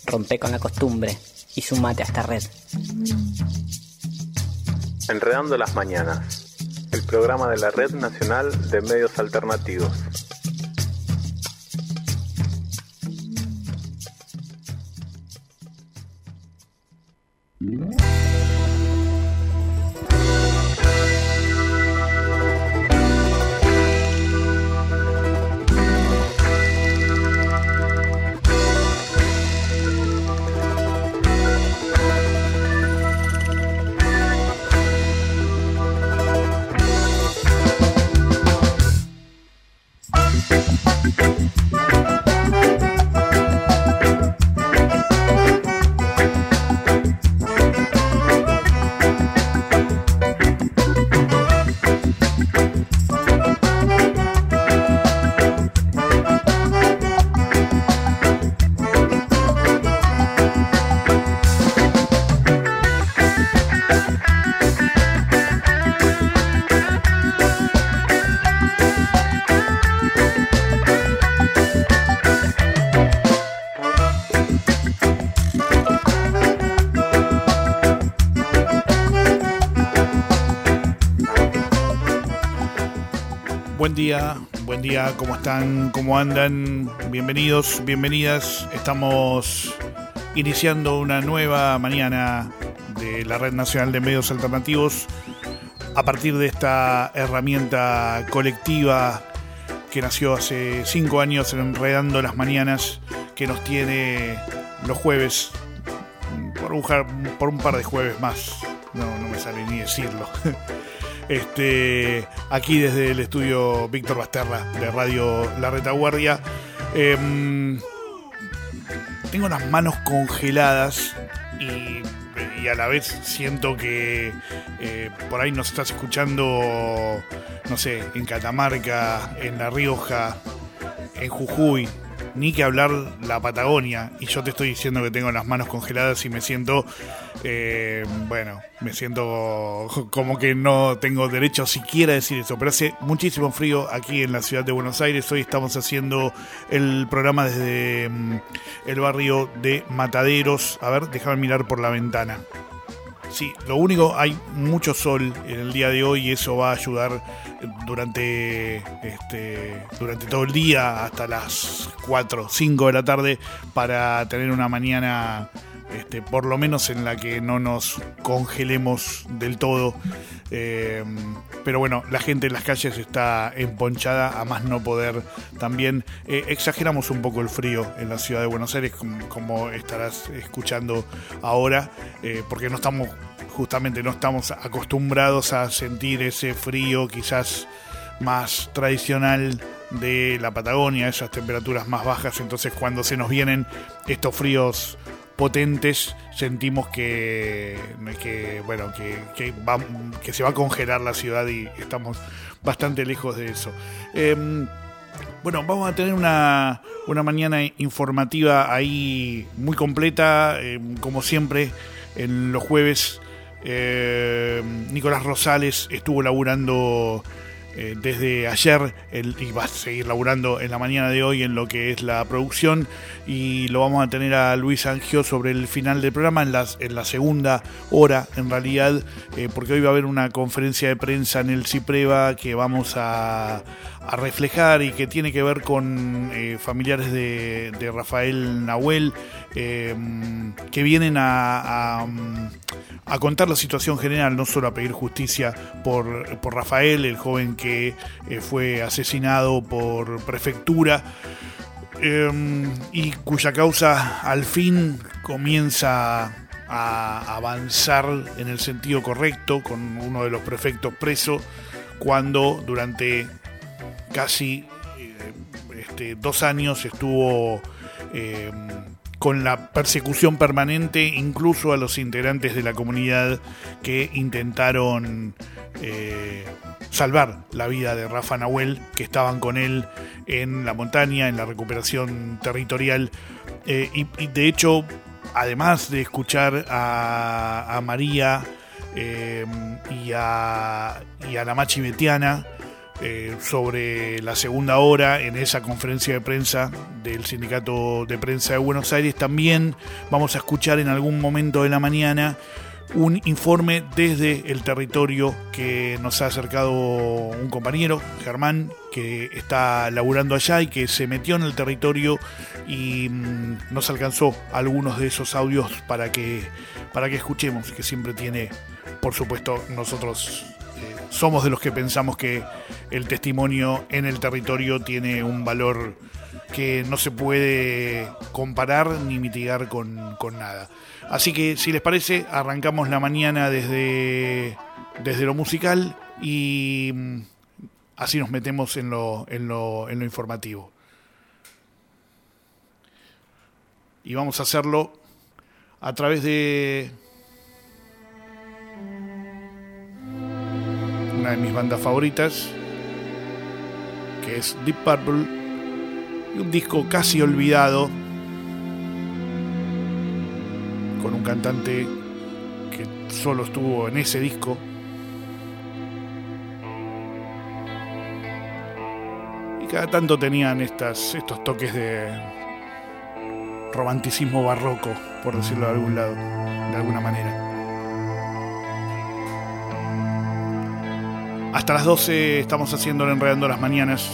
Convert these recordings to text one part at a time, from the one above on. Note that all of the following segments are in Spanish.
Rompe con la costumbre y sumate a esta red. Enredando las Mañanas, el programa de la Red Nacional de Medios Alternativos. Buen día, ¿cómo están? ¿Cómo andan? Bienvenidos, bienvenidas. Estamos iniciando una nueva mañana de la Red Nacional de Medios Alternativos a partir de esta herramienta colectiva que nació hace 5 años en Enredando las Mañanas, que nos tiene los jueves, por un par de jueves más, no me sale ni decirlo. Aquí desde el estudio Víctor Basterra de Radio La Retaguardia. Tengo las manos congeladas y a la vez siento que por ahí nos estás escuchando, no sé, en Catamarca, en La Rioja, en Jujuy, ni que hablar la Patagonia, y yo te estoy diciendo que tengo las manos congeladas y me siento, me siento como que no tengo derecho siquiera a decir eso, pero hace muchísimo frío aquí en la ciudad de Buenos Aires. Hoy estamos haciendo el programa desde el barrio de Mataderos. A ver, déjame mirar por la ventana. Sí, lo único, hay mucho sol en el día de hoy y eso va a ayudar durante todo el día hasta las 4 o 5 de la tarde para tener una mañana por lo menos en la que no nos congelemos del todo. Pero bueno, la gente en las calles está emponchada a más no poder. También exageramos un poco el frío en la ciudad de Buenos Aires, como estarás escuchando ahora, porque no estamos acostumbrados a sentir ese frío quizás más tradicional de la Patagonia, esas temperaturas más bajas. Entonces cuando se nos vienen estos fríos potentes, sentimos que se va a congelar la ciudad y estamos bastante lejos de eso. Vamos a tener una mañana informativa ahí muy completa, como siempre en los jueves. Nicolás Rosales estuvo laburando desde ayer y va a seguir laburando en la mañana de hoy en lo que es la producción, y lo vamos a tener a Luis Angio sobre el final del programa en la segunda hora en realidad, porque hoy va a haber una conferencia de prensa en el CIPREVA que vamos a reflejar y que tiene que ver con familiares de Rafael Nahuel, que vienen a contar la situación general, no solo a pedir justicia por Rafael, el joven que fue asesinado por prefectura, y cuya causa al fin comienza a avanzar en el sentido correcto, con uno de los prefectos preso, cuando durante casi 2 años estuvo con la persecución permanente, incluso a los integrantes de la comunidad que intentaron salvar la vida de Rafa Nahuel, que estaban con él en la montaña, en la recuperación territorial. Y de hecho, además de escuchar a María y a la Machi Betiana, sobre la segunda hora en esa conferencia de prensa del Sindicato de Prensa de Buenos Aires. También vamos a escuchar en algún momento de la mañana un informe desde el territorio que nos ha acercado un compañero, Germán, que está laburando allá y que se metió en el territorio y nos alcanzó algunos de esos audios para que escuchemos, que siempre tiene, por supuesto, nosotros somos de los que pensamos que el testimonio en el territorio tiene un valor que no se puede comparar ni mitigar con nada. Así que, si les parece, arrancamos la mañana desde lo musical y así nos metemos en lo informativo. Y vamos a hacerlo a través de una de mis bandas favoritas, que es Deep Purple, y un disco casi olvidado, con un cantante que solo estuvo en ese disco. Y cada tanto tenían estos toques de romanticismo barroco, por decirlo de algún lado, de alguna manera. Hasta las 12 estamos haciendo Enredando las Mañanas.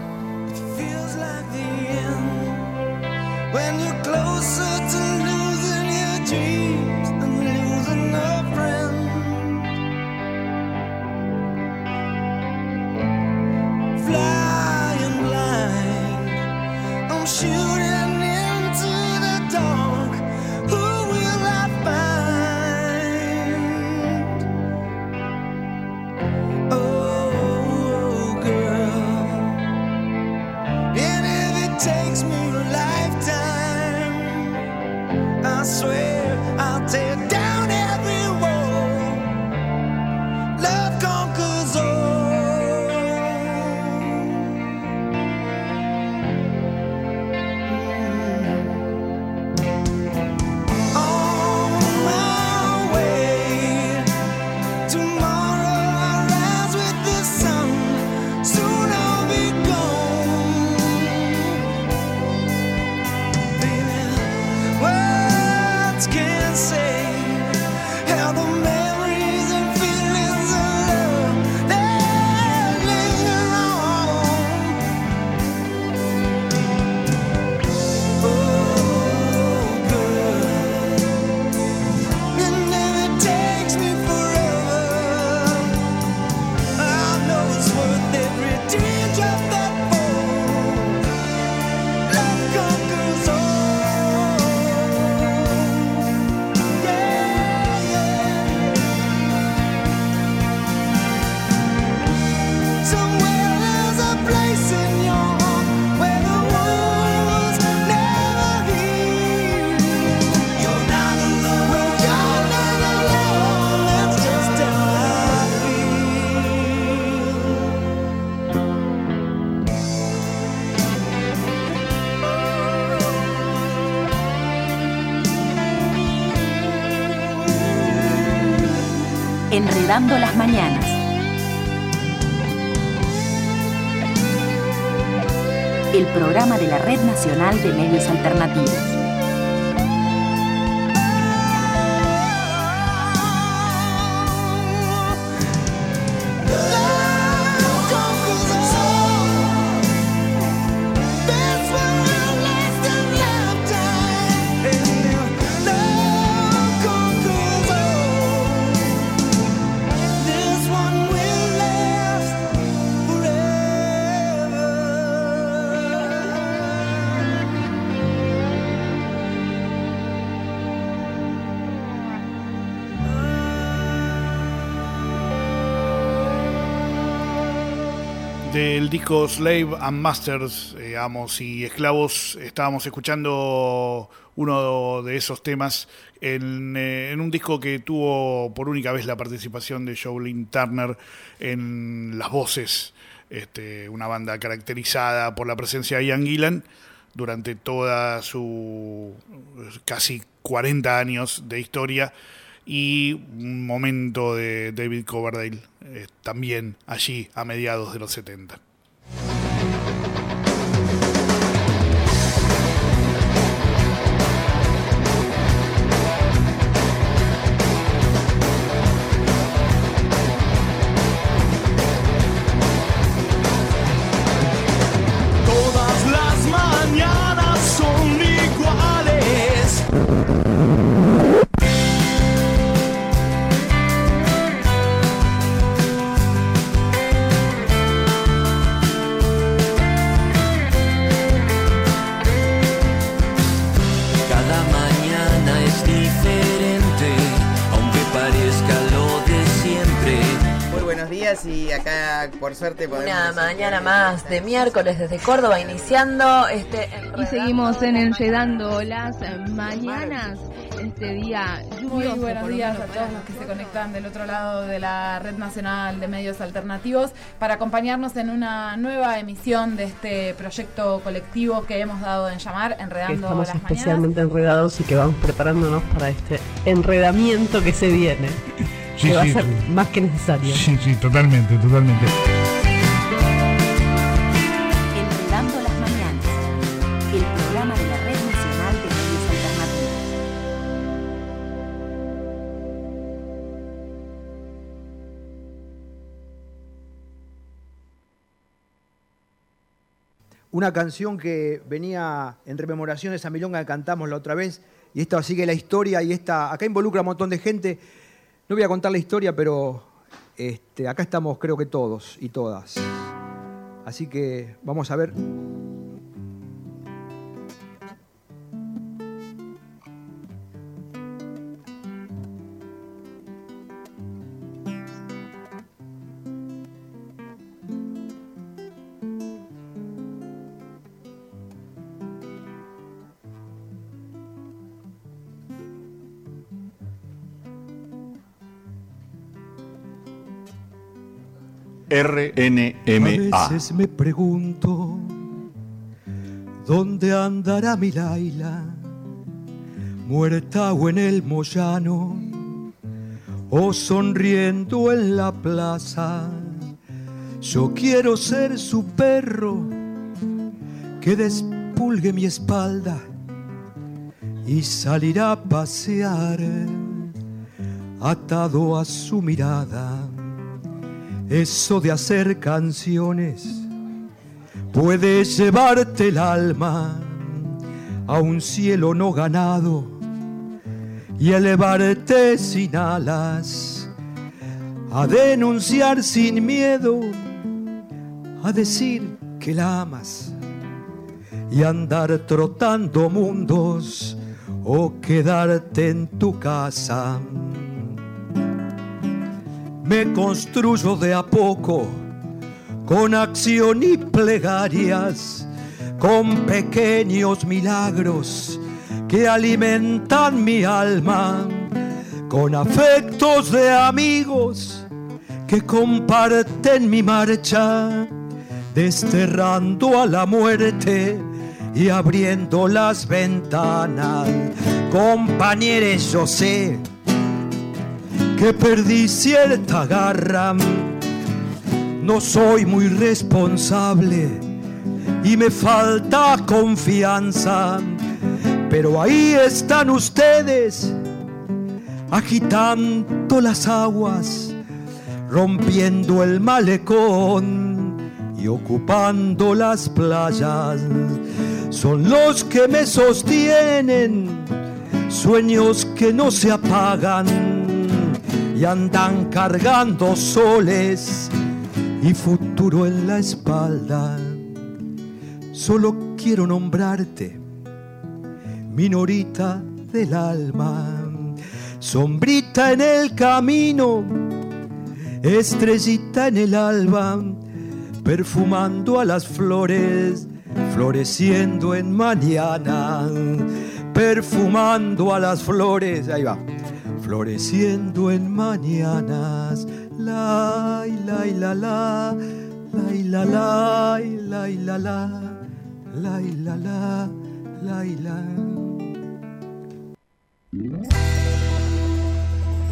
Enredando las Mañanas. El programa de la Red Nacional de Medios Alternativos. Del disco Slave and Masters, amos y esclavos, estábamos escuchando uno de esos temas en un disco que tuvo por única vez la participación de Joe Lynn Turner en las voces, una banda caracterizada por la presencia de Ian Gillan durante toda su casi 40 años de historia. y un momento de David Coverdale también allí a mediados de los 70. Y acá, por suerte, podemos... Una mañana más de miércoles desde Córdoba, iniciando y seguimos enredando las mañanas, este día lluvioso. Muy buenos días a todos los que se conectan del otro lado de la Red Nacional de Medios Alternativos para acompañarnos en una nueva emisión de este proyecto colectivo que hemos dado en llamar Enredando las Mañanas. Estamos especialmente enredados y que vamos preparándonos para este enredamiento que se viene. Sí, que va a ser más que necesario. Sí, totalmente. Enredando las mañanas, el programa de la Red Nacional de Medios Alternativos. Una canción que venía en rememoración de esa milonga que cantamos la otra vez, y esta sigue la historia, y acá involucra a un montón de gente. No voy a contar la historia, pero acá estamos creo que todos y todas. Así que vamos a ver. RNMA. A veces me pregunto ¿dónde andará mi Laila? Muerta o en el Moyano, o sonriendo en la plaza. Yo quiero ser su perro que despulgue mi espalda y salir a pasear atado a su mirada. Eso de hacer canciones puede llevarte el alma a un cielo no ganado y elevarte sin alas, a denunciar sin miedo, a decir que la amas y andar trotando mundos o quedarte en tu casa. Me construyo de a poco, con acción y plegarias, con pequeños milagros que alimentan mi alma, con afectos de amigos que comparten mi marcha, desterrando a la muerte y abriendo las ventanas. Compañeros, yo sé que perdí cierta garra, no soy muy responsable y me falta confianza, pero ahí están ustedes agitando las aguas, rompiendo el malecón y ocupando las playas. Son los que me sostienen, sueños que no se apagan y andan cargando soles y futuro en la espalda. Solo quiero nombrarte, minorita del alma, sombrita en el camino, estrellita en el alba, perfumando a las flores, floreciendo en mañana, perfumando a las flores, ahí va, floreciendo en mañanas, la la la la la la la la la la la la la.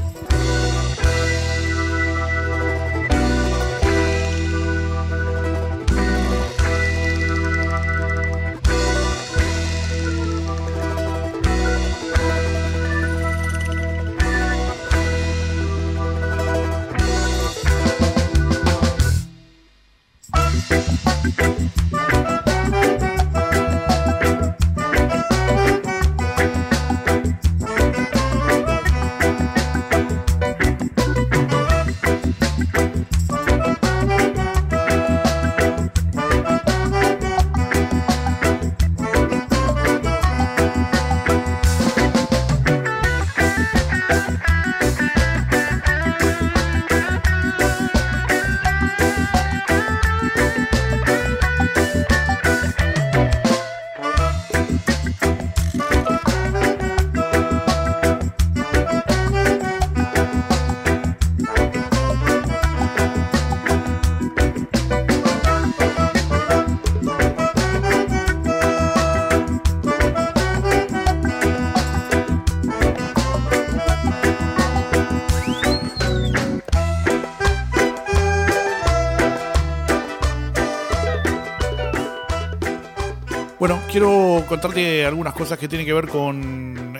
quiero contarte algunas cosas que tienen que ver con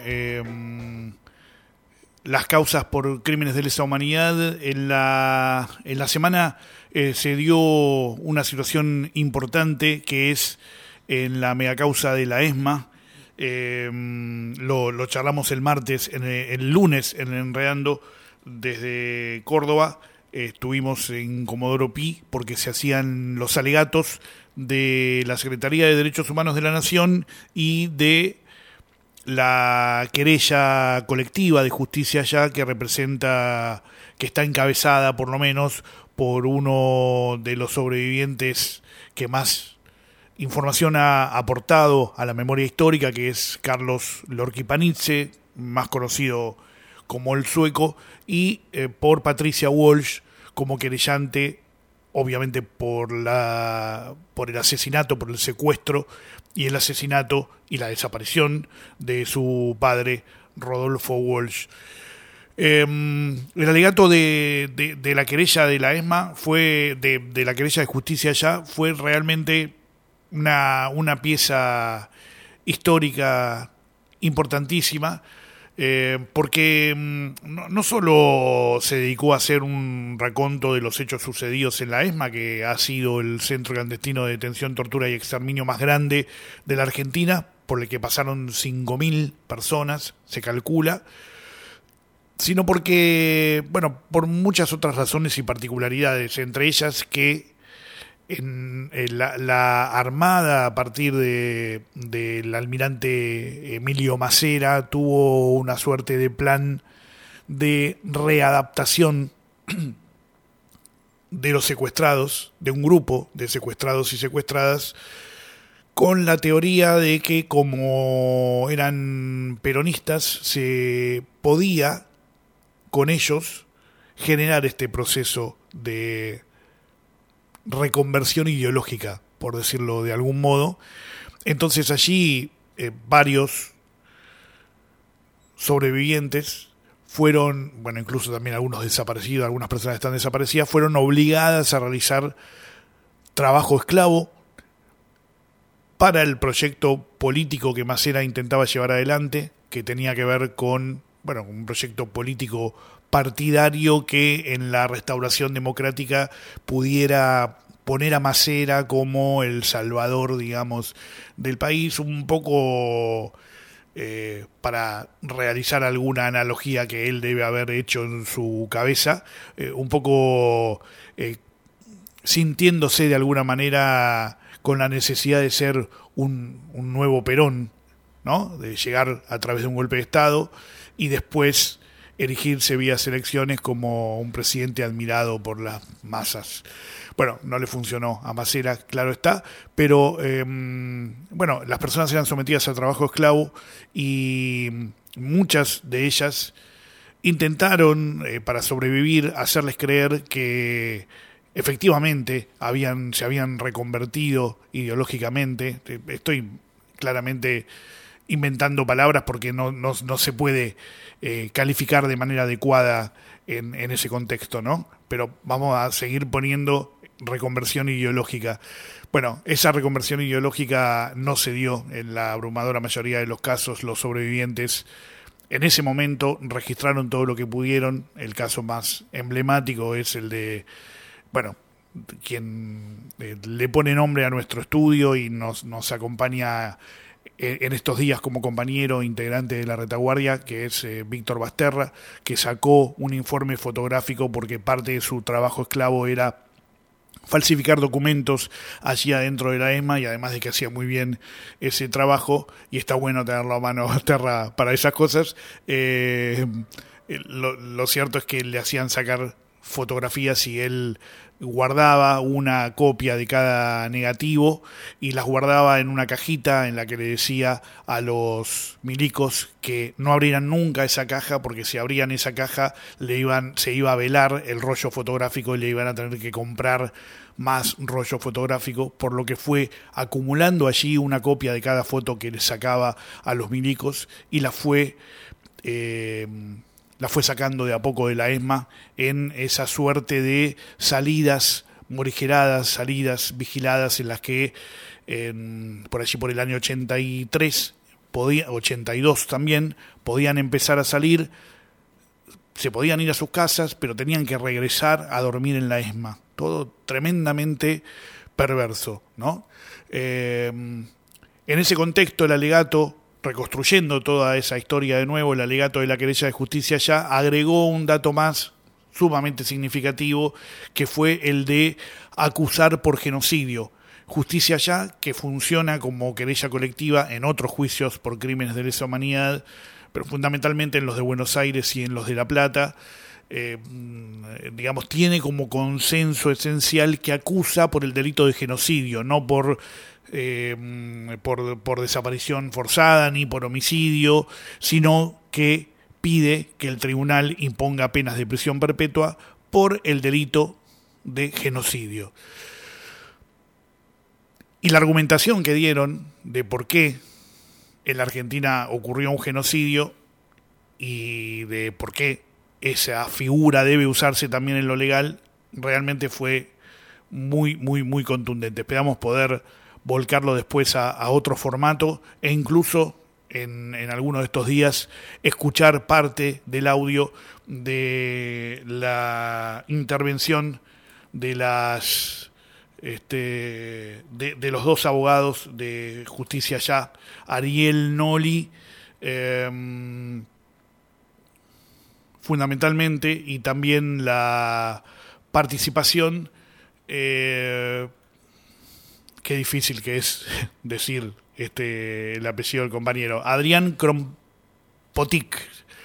las causas por crímenes de lesa humanidad. En la semana se dio una situación importante que es en la megacausa de la ESMA. Lo charlamos el martes, el lunes en Enredando desde Córdoba. Estuvimos en Comodoro Pi porque se hacían los alegatos de la Secretaría de Derechos Humanos de la Nación y de la querella colectiva de Justicia Allá, que está encabezada por lo menos por uno de los sobrevivientes que más información ha aportado a la memoria histórica, que es Carlos Lorqui Panizze, más conocido como el Sueco, y por Patricia Walsh como querellante, obviamente por el asesinato, por el secuestro y el asesinato y la desaparición de su padre, Rodolfo Walsh. El alegato de la querella de la ESMA fue, de la querella de Justicia Allá, fue realmente una pieza histórica importantísima, porque no solo se dedicó a hacer un raconto de los hechos sucedidos en la ESMA, que ha sido el centro clandestino de detención, tortura y exterminio más grande de la Argentina, por el que pasaron 5.000 personas, se calcula, sino porque, bueno, por muchas otras razones y particularidades, entre ellas que en la Armada, a partir del almirante Emilio Macera, tuvo una suerte de plan de readaptación de los secuestrados, de un grupo de secuestrados y secuestradas, con la teoría de que como eran peronistas, se podía con ellos generar este proceso de reconversión ideológica, por decirlo de algún modo. Entonces allí varios sobrevivientes fueron, bueno, incluso también algunos desaparecidos, algunas personas están desaparecidas, fueron obligadas a realizar trabajo esclavo para el proyecto político que Macera intentaba llevar adelante, que tenía que ver con, bueno, un proyecto político partidario que en la restauración democrática pudiera poner a Macera como el salvador, digamos, del país, un poco para realizar alguna analogía que él debe haber hecho en su cabeza, un poco sintiéndose de alguna manera con la necesidad de ser un nuevo Perón, ¿no? De llegar a través de un golpe de Estado y después erigirse vía elecciones como un presidente admirado por las masas. Bueno, no le funcionó a Macera, claro está, pero bueno, las personas eran sometidas a trabajo esclavo y muchas de ellas intentaron, para sobrevivir, hacerles creer que efectivamente se habían reconvertido ideológicamente. Estoy claramente inventando palabras porque no se puede calificar de manera adecuada en ese contexto, ¿no? Pero vamos a seguir poniendo reconversión ideológica. Bueno, esa reconversión ideológica no se dio en la abrumadora mayoría de los casos. Los sobrevivientes en ese momento registraron todo lo que pudieron. El caso más emblemático es el de, bueno, quien le pone nombre a nuestro estudio y nos acompaña en estos días como compañero integrante de la retaguardia, que es Víctor Basterra, que sacó un informe fotográfico porque parte de su trabajo esclavo era falsificar documentos allí adentro de la ESMA, y además de que hacía muy bien ese trabajo, y está bueno tenerlo a mano Basterra para esas cosas, lo cierto es que le hacían sacar fotografías y él guardaba una copia de cada negativo y las guardaba en una cajita en la que le decía a los milicos que no abrieran nunca esa caja, porque si abrían esa caja se iba a velar el rollo fotográfico y le iban a tener que comprar más rollo fotográfico, por lo que fue acumulando allí una copia de cada foto que le sacaba a los milicos y la fue sacando de a poco de la ESMA en esa suerte de salidas morigeradas, salidas vigiladas en las que por allí por el año 83, 82 también, podían empezar a salir, se podían ir a sus casas, pero tenían que regresar a dormir en la ESMA. Todo tremendamente perverso, ¿no? En ese contexto, el alegato, reconstruyendo toda esa historia de nuevo, el alegato de la querella de Justicia Ya agregó un dato más sumamente significativo, que fue el de acusar por genocidio. Justicia Ya, que funciona como querella colectiva en otros juicios por crímenes de lesa humanidad, pero fundamentalmente en los de Buenos Aires y en los de La Plata, digamos, tiene como consenso esencial que acusa por el delito de genocidio, no por desaparición forzada ni por homicidio, sino que pide que el tribunal imponga penas de prisión perpetua por el delito de genocidio. Y la argumentación que dieron de por qué en la Argentina ocurrió un genocidio y de por qué esa figura debe usarse también en lo legal, realmente fue muy, muy, muy contundente. Esperamos poder volcarlo después a otro formato e incluso en alguno de estos días escuchar parte del audio de la intervención de las de los dos abogados de Justicia Ya, Ariel Noli, fundamentalmente, y también la participación, qué difícil que es decir el apellido del compañero, Adrián Krompotik,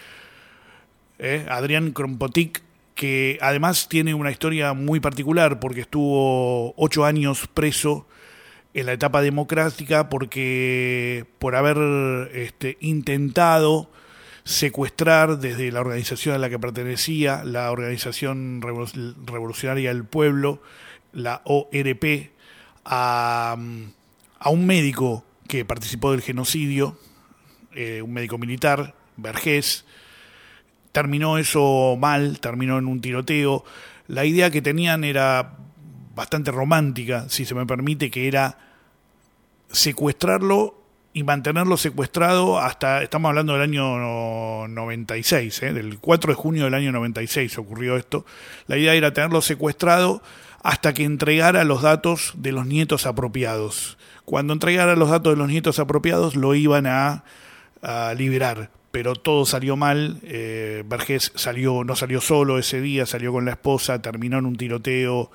Adrián Krompotik, que además tiene una historia muy particular porque estuvo 8 años preso en la etapa democrática por haber intentado secuestrar desde la organización a la que pertenecía, la Organización Revolucionaria del Pueblo, la ORP, a un médico que participó del genocidio, un médico militar, Vergés. Terminó eso mal, terminó en un tiroteo. La idea que tenían era bastante romántica, si se me permite, que era secuestrarlo y mantenerlo secuestrado hasta, estamos hablando del año 96, del 4 de junio del año 96 ocurrió esto. La idea era tenerlo secuestrado hasta que entregara los datos de los nietos apropiados. Cuando entregara los datos de los nietos apropiados lo iban a liberar. Pero todo salió mal. Vergés no salió solo ese día, salió con la esposa, terminó en un tiroteo,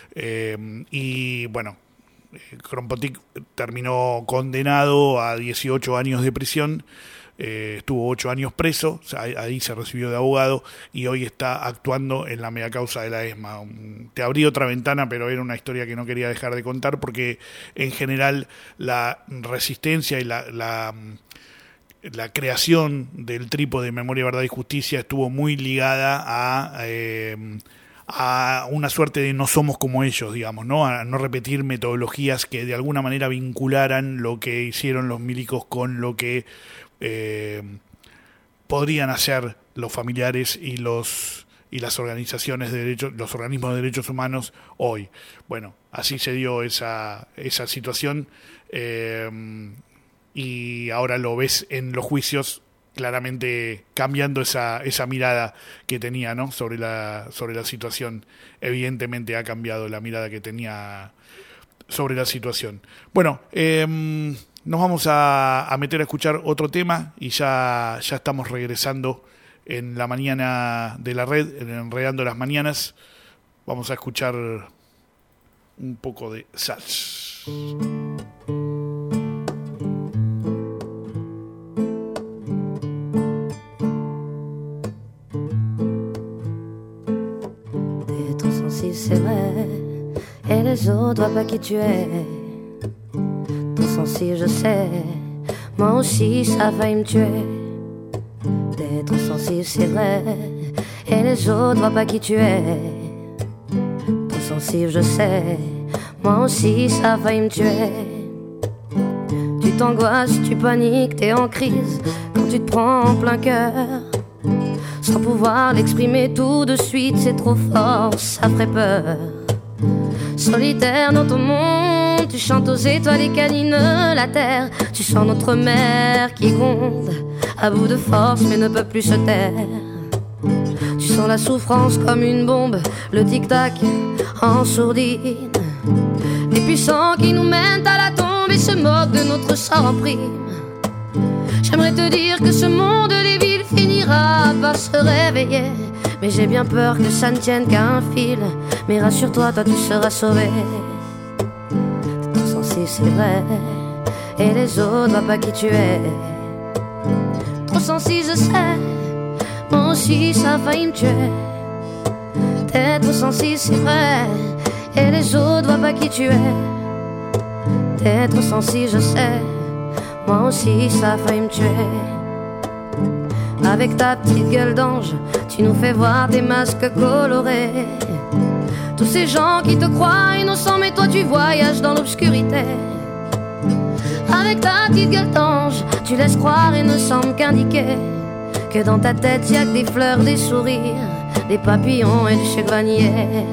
y bueno, Krompotik terminó condenado a 18 años de prisión, estuvo 8 años preso, o sea, ahí se recibió de abogado y hoy está actuando en la megacausa de la ESMA. Te abrí otra ventana, pero era una historia que no quería dejar de contar porque en general la resistencia y la creación del trípode Memoria, Verdad y Justicia estuvo muy ligada a una suerte de no somos como ellos, digamos, ¿no? A no repetir metodologías que de alguna manera vincularan lo que hicieron los milicos con lo que podrían hacer los familiares y las organizaciones de derechos, los organismos de derechos humanos hoy. Bueno, así se dio esa situación. Y ahora lo ves en los juicios claramente cambiando esa mirada que tenía, ¿no? sobre la situación. Evidentemente ha cambiado la mirada que tenía sobre la situación. Bueno, nos vamos a meter a escuchar otro tema y ya estamos regresando en la mañana de la red, en Enredando las Mañanas. Vamos a escuchar un poco de Sals. C'est vrai, et les autres voient pas qui tu es. Ton sensible, je sais, moi aussi ça a failli me tuer. D'être sensible, c'est vrai, et les autres voient pas qui tu es. Ton sensible, je sais, moi aussi ça a failli me tuer. Tu t'angoisses, tu paniques, t'es en crise quand tu te prends en plein cœur. Sans pouvoir l'exprimer tout de suite, c'est trop fort, ça ferait peur. Solitaire dans ton monde, tu chantes aux étoiles et câlines la terre. Tu sens notre mer qui gronde, à bout de force mais ne peut plus se taire. Tu sens la souffrance comme une bombe, le tic-tac en sourdine. Les puissants qui nous mènent à la tombe et se moquent de notre sort en prime. J'aimerais te dire que ce monde des villes finira par se réveiller, mais j'ai bien peur que ça ne tienne qu'à un fil. Mais rassure-toi, toi tu seras sauvé. T'es trop sensible, c'est vrai, et les autres voient pas qui tu es. Trop sensible, je sais, moi aussi ça a failli me tuer. T'es trop sensible, c'est vrai, et les autres voient pas qui tu es. T'es trop sensible, je sais, moi aussi ça a failli me tuer. Avec ta petite gueule d'ange, tu nous fais voir tes masques colorés. Tous ces gens qui te croient innocents, mais toi tu voyages dans l'obscurité. Avec ta petite gueule d'ange, tu laisses croire et ne semble qu'indiquer que dans ta tête y'a que des fleurs, des sourires, des papillons et du chevanier.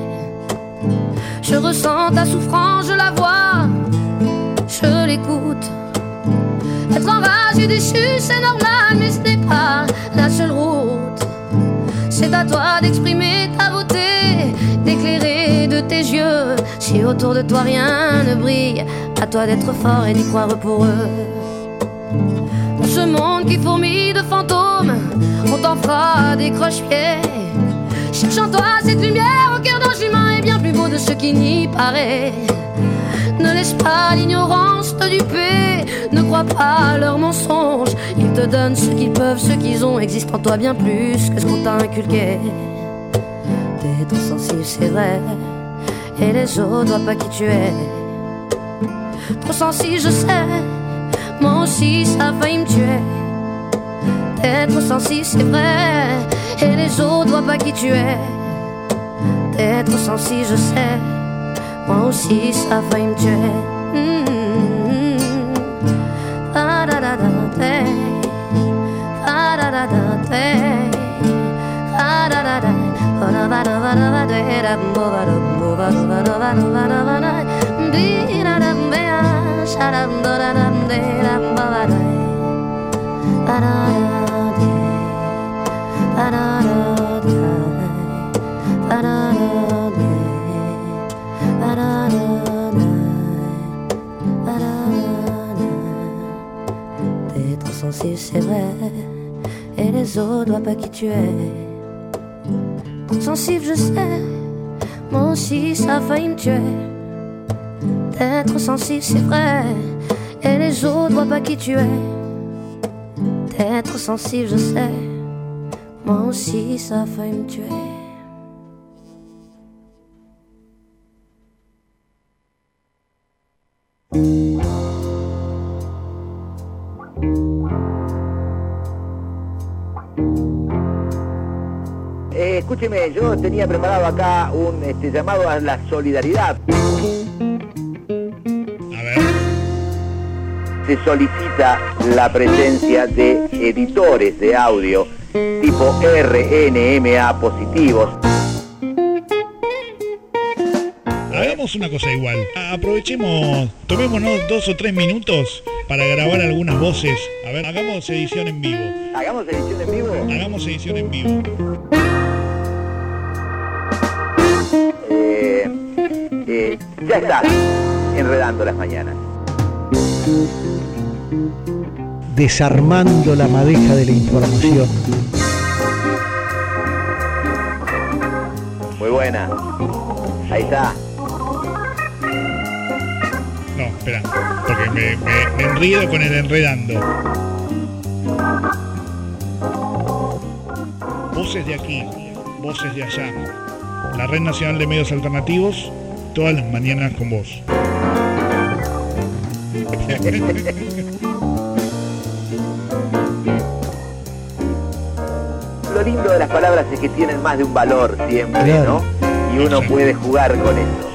Je ressens ta souffrance, je la vois, je l'écoute. Être enragé, déchu, c'est normal, mais ce n'est pas la seule route. C'est à toi d'exprimer ta beauté, d'éclairer de tes yeux. Si autour de toi rien ne brille, à toi d'être fort et d'y croire pour eux. Dans ce monde qui fourmille de fantômes, on t'en fera des croche-pieds. Cherche en toi cette lumière au cœur d'un humain est bien plus beau de ce qui n'y paraît. Ne laisse pas l'ignorance te duper, ne crois pas à leurs mensonges. Ils te donnent ce qu'ils peuvent, ce qu'ils ont, existe en toi bien plus que ce qu'on t'a inculqué. T'es trop sensible, c'est vrai, et les autres voient pas qui tu es. Trop sensible, je sais, moi aussi ça a failli me tuer. T'es trop sensible, c'est vrai, et les autres voient pas qui tu es. T'es trop sensible, je sais, moi aussi ça a failli me tuer. T'es trop sensible, c'est vrai, et les autres voient pas qui tu es. Trop sensible, je sais, moi aussi ça a failli me tuer. T'es trop sensible, c'est vrai, et les autres voient pas qui tu es. T'es trop sensible, je sais, moi aussi ça a failli me tuer. Escúcheme, yo tenía preparado acá un llamado a la solidaridad. A ver. Se solicita la presencia de editores de audio tipo RNMA positivos. Hagamos una cosa igual. Aprovechemos, tomémonos 2 o 3 minutos para grabar algunas voces. A ver, hagamos edición en vivo. ¿Hagamos edición en vivo? Hagamos edición en vivo. Ya está, enredando las mañanas. Desarmando la madeja de la información. Muy buena. Ahí está. No, espera, porque me enredo con el enredando. Voces de aquí, voces de allá. La Red Nacional de Medios Alternativos, todas las mañanas con vos. Lo lindo de las palabras es que tienen más de un valor siempre, claro, ¿no? Y uno puede jugar con eso.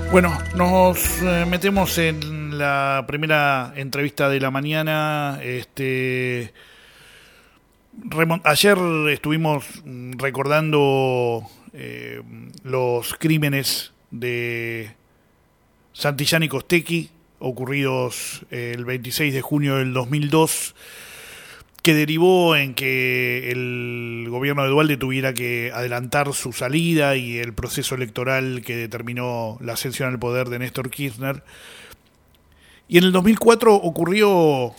Bueno, nos metemos en la primera entrevista de la mañana. Ayer estuvimos recordando los crímenes de Santillán y Costecchi, ocurridos el 26 de junio del 2002, que derivó en que el gobierno de Duhalde tuviera que adelantar su salida y el proceso electoral que determinó la ascensión al poder de Néstor Kirchner. Y en el 2004 ocurrió,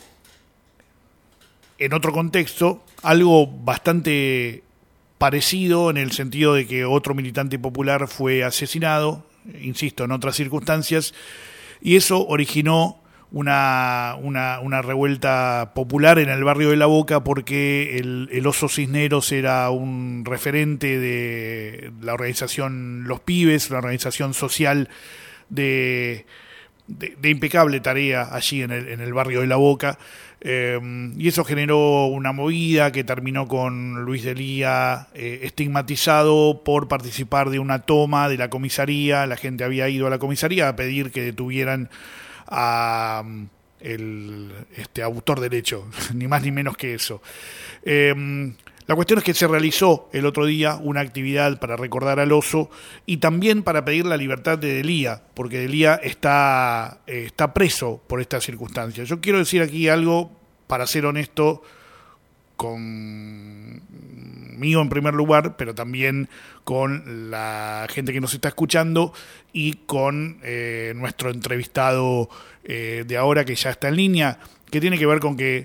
en otro contexto, algo bastante parecido, en el sentido de que otro militante popular fue asesinado, insisto, en otras circunstancias, y eso originó una revuelta popular en el barrio de La Boca, porque el Oso Cisneros era un referente de la organización Los Pibes, una organización social de impecable tarea allí en el barrio de La Boca, y eso generó una movida que terminó con Luis Delía estigmatizado por participar de una toma de la comisaría. La gente había ido a la comisaría a pedir que detuvieran a el autor del hecho, ni más ni menos que eso. La cuestión es que se realizó el otro día una actividad para recordar al oso y también para pedir la libertad de Delía, porque Delía está preso por estas circunstancias. Yo quiero decir aquí algo, para ser honesto conmigo en primer lugar, pero también con la gente que nos está escuchando y con nuestro entrevistado de ahora, que ya está en línea, que tiene que ver con que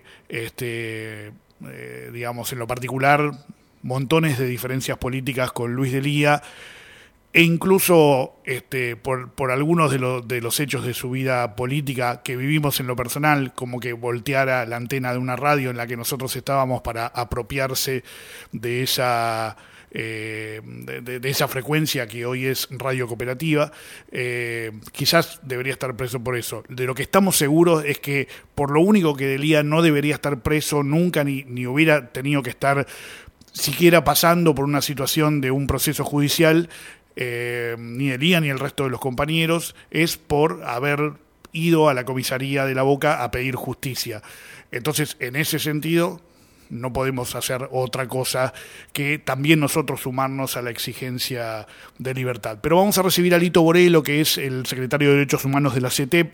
digamos, en lo particular, montones de diferencias políticas con Luis Delía, e incluso por algunos de los hechos de su vida política que vivimos en lo personal, como que volteara la antena de una radio en la que nosotros estábamos para apropiarse de esa de esa frecuencia que hoy es Radio Cooperativa. Quizás debería estar preso por eso. De lo que estamos seguros es que por lo único que Delía no debería estar preso nunca, ni hubiera tenido que estar siquiera pasando por una situación de un proceso judicial, ni Delía ni el resto de los compañeros, es por haber ido a la comisaría de La Boca a pedir justicia. Entonces, en ese sentido, no podemos hacer otra cosa que también nosotros sumarnos a la exigencia de libertad. Pero vamos a recibir a Lito Borelo, que es el secretario de Derechos Humanos de la CETEP,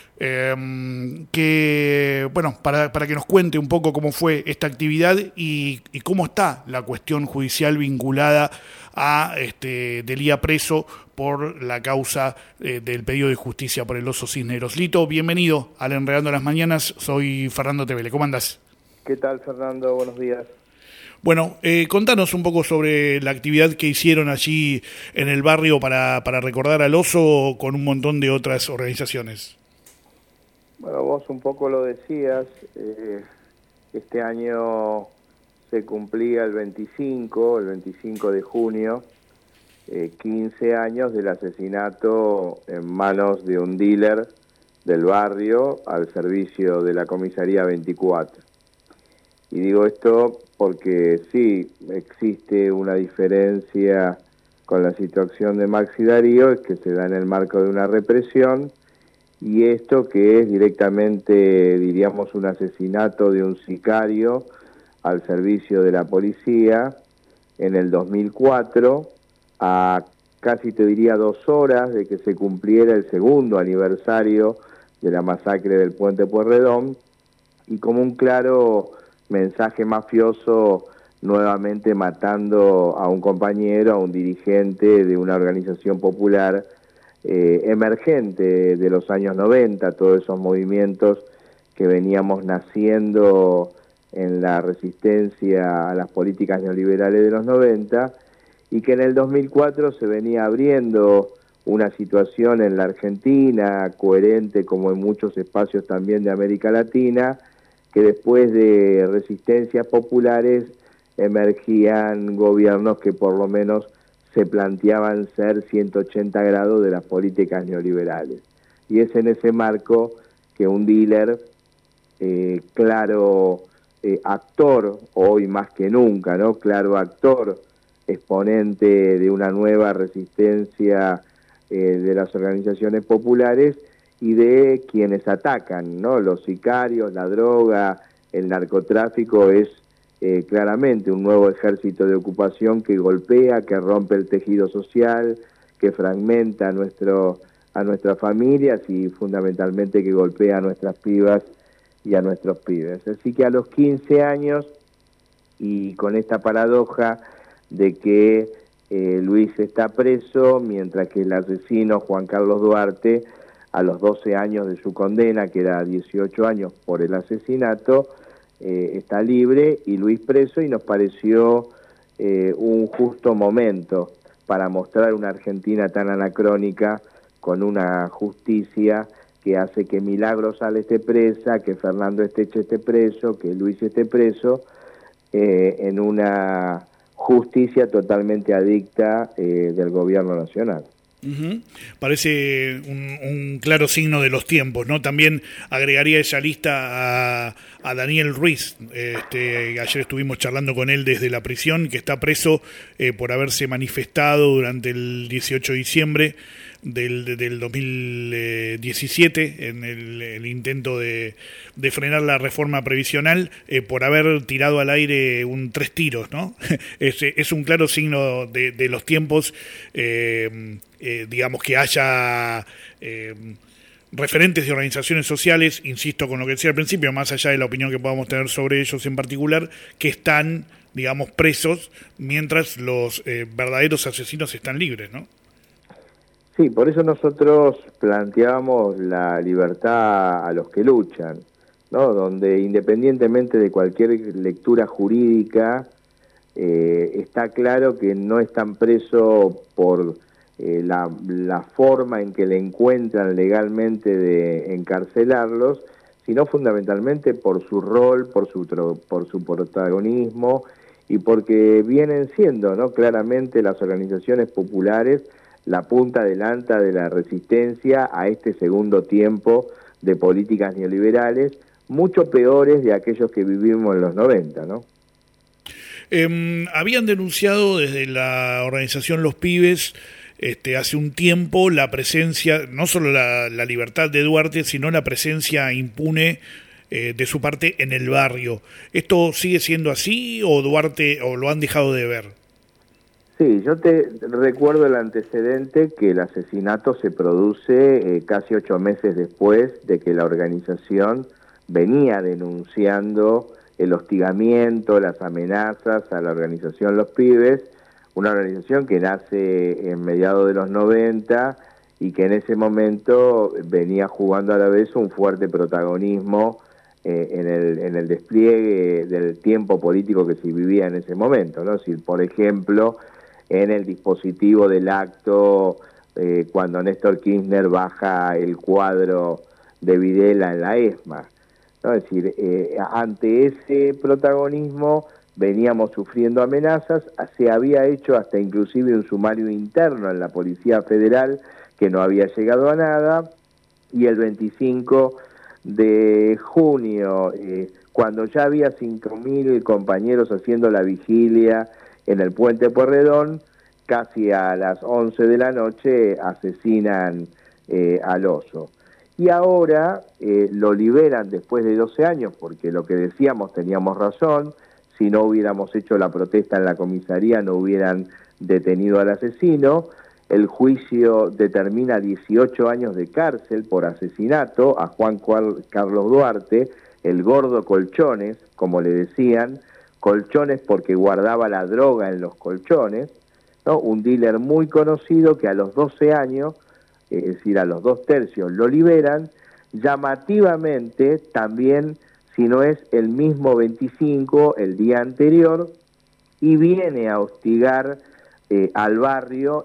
que, bueno, para que nos cuente un poco cómo fue esta actividad y cómo está la cuestión judicial vinculada a Delía preso por la causa del pedido de justicia por el Oso Cisneros. Lito, bienvenido al Enredando las Mañanas. Soy Fernando Tevele. ¿Cómo andás? ¿Qué tal, Fernando? Buenos días. Bueno, contanos un poco sobre la actividad que hicieron allí en el barrio para recordar al oso con un montón de otras organizaciones. Bueno, vos un poco lo decías, este año se cumplía el 25 de junio, 15 años del asesinato en manos de un dealer del barrio al servicio de la comisaría 24. Y digo esto porque sí, existe una diferencia con la situación de Maxi Darío, es que se da en el marco de una represión, y esto que es directamente, diríamos, un asesinato de un sicario al servicio de la policía en el 2004, a casi te diría 2 horas de que se cumpliera el segundo aniversario de la masacre del Puente Pueyrredón, y como un claro mensaje mafioso, nuevamente matando a un compañero, a un dirigente de una organización popular emergente de los años 90, todos esos movimientos que veníamos naciendo en la resistencia a las políticas neoliberales de los 90, y que en el 2004 se venía abriendo una situación en la Argentina, coherente como en muchos espacios también de América Latina, que después de resistencias populares emergían gobiernos que por lo menos se planteaban ser 180 grados de las políticas neoliberales. Y es en ese marco que un dealer, claro actor, hoy más que nunca, ¿no? Claro actor, exponente de una nueva resistencia de las organizaciones populares y de quienes atacan, ¿no? Los sicarios, la droga, el narcotráfico es claramente un nuevo ejército de ocupación que golpea, que rompe el tejido social, que fragmenta a nuestras familias y fundamentalmente que golpea a nuestras pibas y a nuestros pibes. Así que a los 15 años, y con esta paradoja de que Luis está preso, mientras que el asesino Juan Carlos Duarte, a los 12 años de su condena, que era 18 años por el asesinato, está libre y Luis preso, y nos pareció un justo momento para mostrar una Argentina tan anacrónica, con una justicia que hace que Milagro Sala esté presa, que Fernando Esteche esté preso, que Luis esté preso, en una justicia totalmente adicta del gobierno nacional. Parece un claro signo de los tiempos, ¿no? También agregaría esa lista a Daniel Ruiz. Ayer estuvimos charlando con él desde la prisión, que está preso por haberse manifestado durante el 18 de diciembre del 2017 en el intento de frenar la reforma previsional, por haber tirado al aire 3 tiros, ¿no? Es un claro signo de los tiempos, digamos, que haya referentes de organizaciones sociales, insisto con lo que decía al principio, más allá de la opinión que podamos tener sobre ellos en particular, que están, digamos, presos mientras los verdaderos asesinos están libres, ¿no? Sí, por eso nosotros planteamos la libertad a los que luchan, ¿no? Donde independientemente de cualquier lectura jurídica, está claro que no están presos por la forma en que le encuentran legalmente de encarcelarlos, sino fundamentalmente por su rol, por su protagonismo, y porque vienen siendo, ¿no?, claramente las organizaciones populares la punta de lanza de la resistencia a este segundo tiempo de políticas neoliberales, mucho peores de aquellos que vivimos en los 90, ¿no? Habían denunciado desde la organización Los Pibes hace un tiempo la presencia, no solo la libertad de Duarte, sino la presencia impune de su parte en el barrio. ¿Esto sigue siendo así o Duarte o lo han dejado de ver? Sí, yo te recuerdo el antecedente que el asesinato se produce casi 8 meses después de que la organización venía denunciando el hostigamiento, las amenazas a la organización Los Pibes, una organización que nace en mediados de los 90 y que en ese momento venía jugando a la vez un fuerte protagonismo en el despliegue del tiempo político que se vivía en ese momento, ¿no? Es decir, por ejemplo, en el dispositivo del acto, cuando Néstor Kirchner baja el cuadro de Videla en la ESMA, ¿no? Es decir, ante ese protagonismo veníamos sufriendo amenazas, se había hecho hasta inclusive un sumario interno en la Policía Federal que no había llegado a nada, y el 25 de junio, cuando ya había 5.000 compañeros haciendo la vigilia en el Puente Pueyrredón, casi a las 11 de la noche asesinan al oso. Y ahora lo liberan después de 12 años, porque lo que decíamos teníamos razón, si no hubiéramos hecho la protesta en la comisaría no hubieran detenido al asesino. El juicio determina 18 años de cárcel por asesinato a Juan Carlos Duarte, el gordo Colchones, como le decían, colchones porque guardaba la droga en los colchones, ¿no? Un dealer muy conocido que a los 12 años, es decir, a los 2/3, lo liberan, llamativamente también, si no es el mismo 25, el día anterior, y viene a hostigar al barrio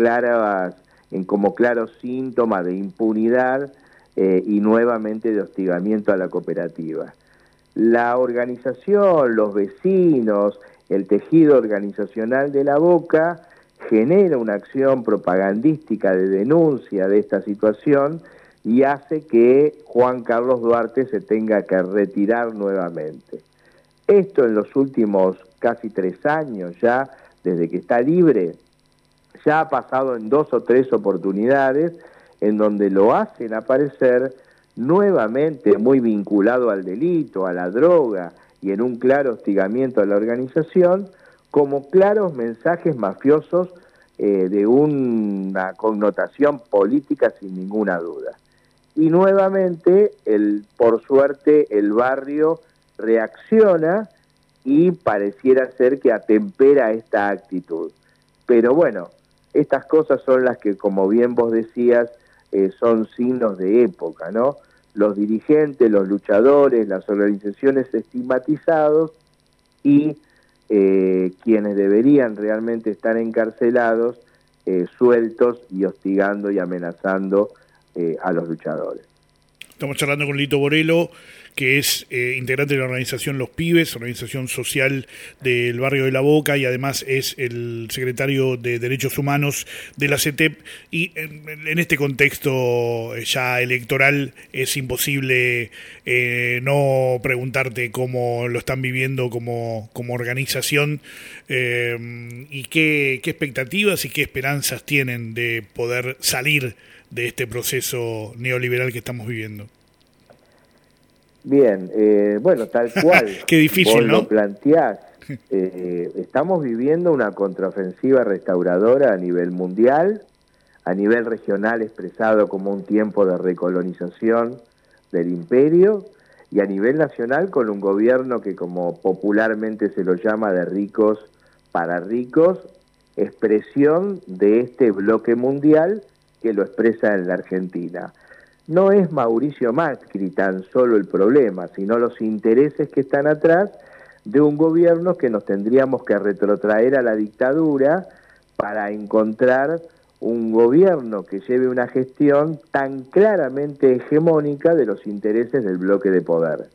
como claro síntoma de impunidad y nuevamente de hostigamiento a la cooperativa. La organización, los vecinos, el tejido organizacional de La Boca genera una acción propagandística de denuncia de esta situación y hace que Juan Carlos Duarte se tenga que retirar nuevamente. Esto en los últimos casi 3 años ya, desde que está libre, ya ha pasado en 2 o 3 oportunidades, en donde lo hacen aparecer nuevamente muy vinculado al delito, a la droga y en un claro hostigamiento a la organización, como claros mensajes mafiosos de una connotación política sin ninguna duda. Y nuevamente, por suerte, el barrio reacciona y pareciera ser que atempera esta actitud. Pero bueno, estas cosas son las que, como bien vos decías, son signos de época, ¿no? Los dirigentes, los luchadores, las organizaciones estigmatizados y quienes deberían realmente estar encarcelados, sueltos y hostigando y amenazando a los luchadores. Estamos charlando con Lito Borelo, que es integrante de la organización Los Pibes, organización social del barrio de La Boca, y además es el secretario de Derechos Humanos de la CETEP. Y en este contexto ya electoral es imposible no preguntarte cómo lo están viviendo como organización y qué expectativas y qué esperanzas tienen de poder salir de este proceso neoliberal que estamos viviendo. Bien, bueno, tal cual. Qué difícil, vos ¿no? Lo planteás. Estamos viviendo una contraofensiva restauradora a nivel mundial, a nivel regional expresado como un tiempo de recolonización del imperio, y a nivel nacional con un gobierno que, como popularmente se lo llama, de ricos para ricos, expresión de este bloque mundial que lo expresa en la Argentina. No es Mauricio Macri tan solo el problema, sino los intereses que están atrás de un gobierno que nos tendríamos que retrotraer a la dictadura para encontrar un gobierno que lleve una gestión tan claramente hegemónica de los intereses del bloque de poder.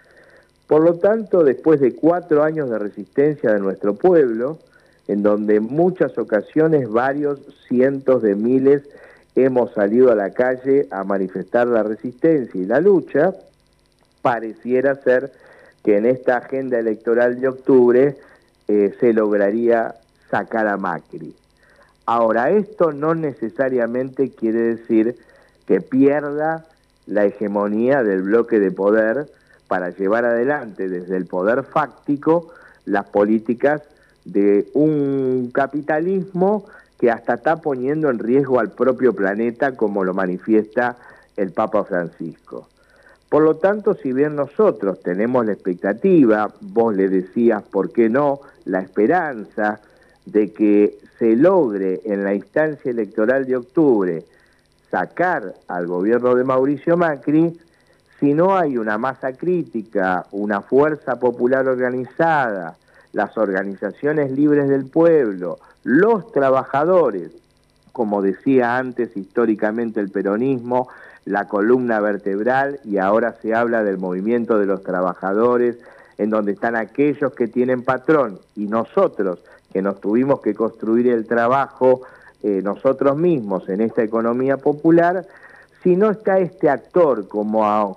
Por lo tanto, después de 4 años de resistencia de nuestro pueblo, en donde en muchas ocasiones varios cientos de miles hemos salido a la calle a manifestar la resistencia y la lucha, pareciera ser que en esta agenda electoral de octubre se lograría sacar a Macri. Ahora, esto no necesariamente quiere decir que pierda la hegemonía del bloque de poder para llevar adelante desde el poder fáctico las políticas de un capitalismo que hasta está poniendo en riesgo al propio planeta, como lo manifiesta el Papa Francisco. Por lo tanto, si bien nosotros tenemos la expectativa, vos le decías, ¿por qué no?, la esperanza de que se logre en la instancia electoral de octubre sacar al gobierno de Mauricio Macri, si no hay una masa crítica, una fuerza popular organizada, las organizaciones libres del pueblo, los trabajadores, como decía antes históricamente el peronismo, la columna vertebral, y ahora se habla del movimiento de los trabajadores, en donde están aquellos que tienen patrón, y nosotros que nos tuvimos que construir el trabajo nosotros mismos en esta economía popular. Si no está este actor como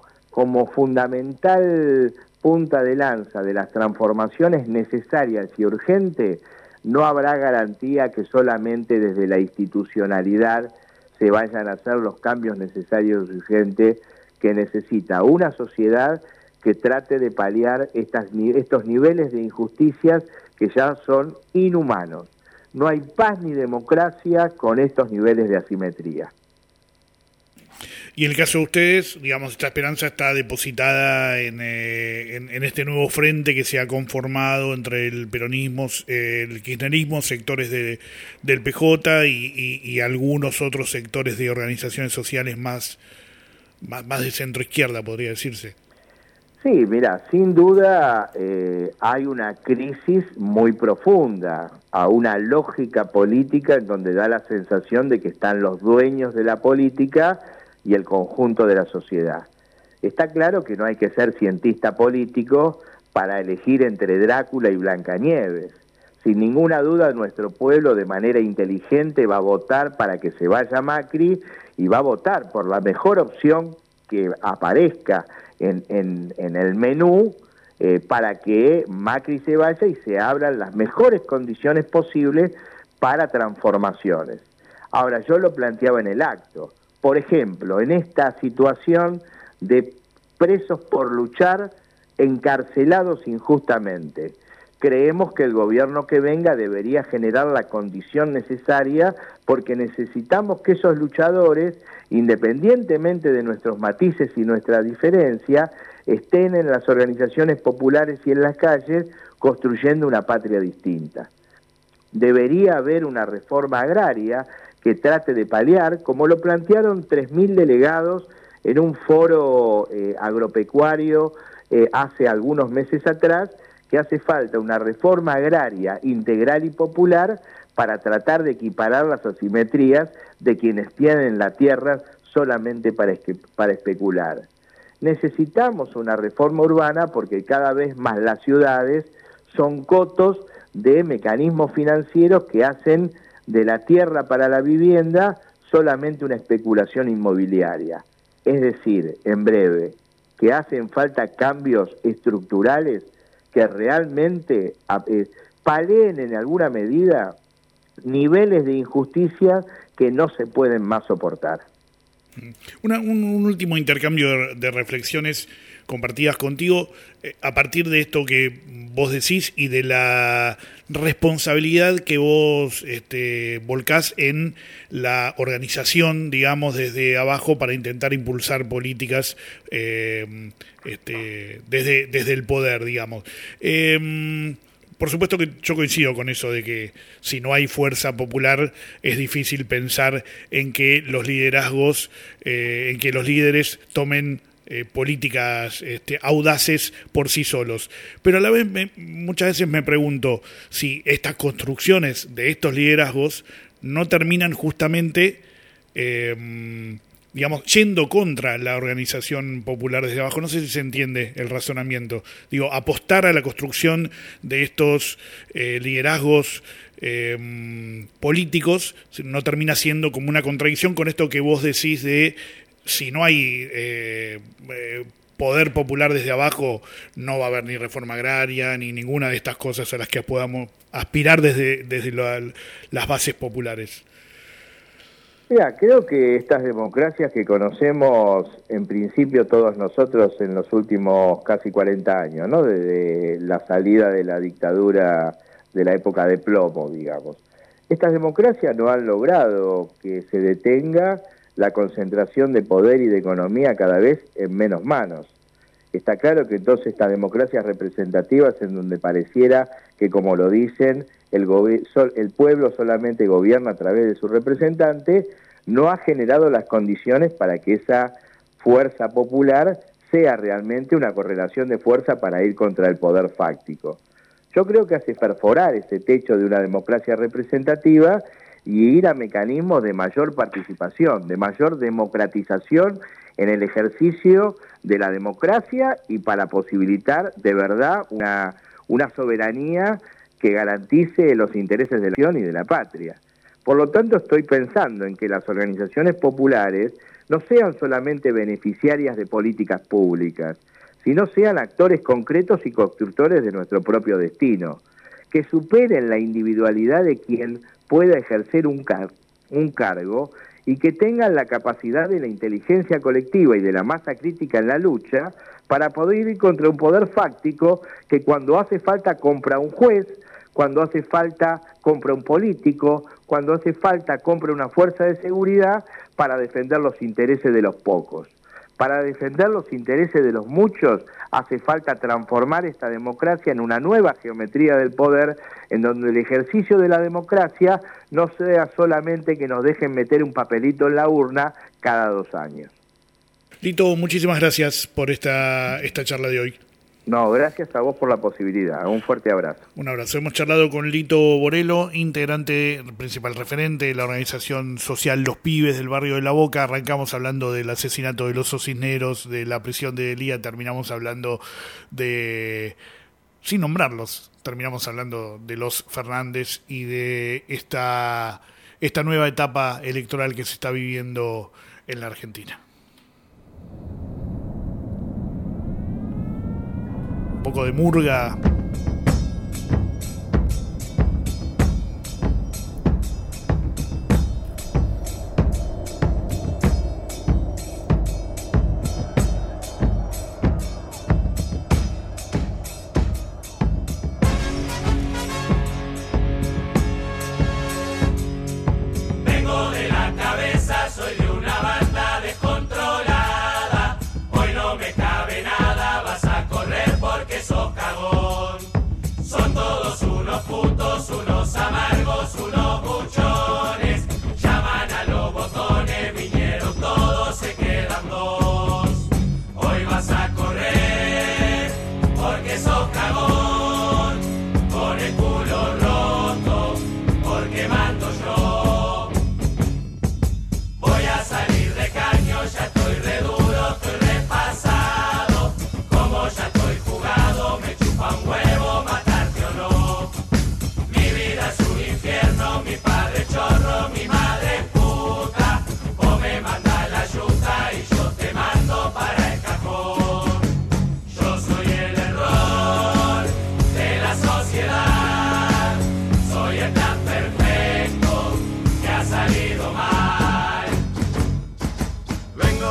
fundamental punta de lanza de las transformaciones necesarias y urgentes, no habrá garantía que solamente desde la institucionalidad se vayan a hacer los cambios necesarios y urgentes que necesita una sociedad que trate de paliar estos niveles de injusticias que ya son inhumanos. No hay paz ni democracia con estos niveles de asimetría. Y en el caso de ustedes, digamos, esta esperanza está depositada en este nuevo frente que se ha conformado entre el peronismo, el kirchnerismo, sectores del PJ y algunos otros sectores de organizaciones sociales más de centro izquierda, podría decirse. Sí, mira, sin duda hay una crisis muy profunda, a una lógica política en donde da la sensación de que están los dueños de la política y el conjunto de la sociedad. Está claro que no hay que ser cientista político para elegir entre Drácula y Blancanieves. Sin ninguna duda, nuestro pueblo de manera inteligente va a votar para que se vaya Macri y va a votar por la mejor opción que aparezca en el menú para que Macri se vaya y se abran las mejores condiciones posibles para transformaciones. Ahora, yo lo planteaba en el acto. Por ejemplo, en esta situación de presos por luchar, encarcelados injustamente, creemos que el gobierno que venga debería generar la condición necesaria, porque necesitamos que esos luchadores, independientemente de nuestros matices y nuestra diferencia, estén en las organizaciones populares y en las calles construyendo una patria distinta. Debería haber una reforma agraria que trate de paliar, como lo plantearon 3.000 delegados en un foro agropecuario hace algunos meses atrás, que hace falta una reforma agraria integral y popular para tratar de equiparar las asimetrías de quienes tienen la tierra solamente para especular. Necesitamos una reforma urbana porque cada vez más las ciudades son cotos de mecanismos financieros que hacen de la tierra para la vivienda solamente una especulación inmobiliaria. Es decir, en breve, que hacen falta cambios estructurales que realmente paleen en alguna medida niveles de injusticia que no se pueden más soportar. Un último intercambio de reflexiones compartidas contigo a partir de esto que vos decís y de la responsabilidad que vos volcás en la organización, digamos, desde abajo para intentar impulsar políticas desde el poder, digamos. Por supuesto que yo coincido con eso de que si no hay fuerza popular es difícil pensar en que los liderazgos, en que los líderes tomen políticas audaces por sí solos. Pero a la vez muchas veces me pregunto si estas construcciones de estos liderazgos no terminan justamente digamos, yendo contra la organización popular desde abajo. No sé si se entiende el razonamiento. Digo, apostar a la construcción de estos liderazgos políticos no termina siendo como una contradicción con esto que vos decís de si no hay poder popular desde abajo, no va a haber ni reforma agraria, ni ninguna de estas cosas a las que podamos aspirar desde las bases populares. Mira, creo que estas democracias que conocemos en principio todos nosotros en los últimos casi 40 años, ¿no? Desde la salida de la dictadura de la época de plomo, digamos. Estas democracias no han logrado que se detenga la concentración de poder y de economía cada vez en menos manos. Está claro que entonces estas democracias representativas en donde pareciera que, como lo dicen, el pueblo solamente gobierna a través de su representante, no ha generado las condiciones para que esa fuerza popular sea realmente una correlación de fuerza para ir contra el poder fáctico. Yo creo que hace perforar ese techo de una democracia representativa y ir a mecanismos de mayor participación, de mayor democratización en el ejercicio de la democracia y para posibilitar de verdad una soberanía que garantice los intereses de la nación y de la patria. Por lo tanto, estoy pensando en que las organizaciones populares no sean solamente beneficiarias de políticas públicas, sino sean actores concretos y constructores de nuestro propio destino, que superen la individualidad de quien pueda ejercer un cargo y que tengan la capacidad de la inteligencia colectiva y de la masa crítica en la lucha para poder ir contra un poder fáctico que cuando hace falta compra un juez, cuando hace falta compra un político, cuando hace falta compra una fuerza de seguridad para defender los intereses de los pocos. Para defender los intereses de los muchos hace falta transformar esta democracia en una nueva geometría del poder, en donde el ejercicio de la democracia no sea solamente que nos dejen meter un papelito en la urna cada 2 años. Lito, muchísimas gracias por esta charla de hoy. No, gracias a vos por la posibilidad. Un fuerte abrazo. Un abrazo. Hemos charlado con Lito Borelo, integrante, principal referente de la organización social Los Pibes del barrio de La Boca. Arrancamos hablando del asesinato de los Oso Cisneros, de la prisión de Elía. Terminamos hablando de, sin nombrarlos, terminamos hablando de los Fernández y de esta nueva etapa electoral que se está viviendo en la Argentina. Un poco de murga.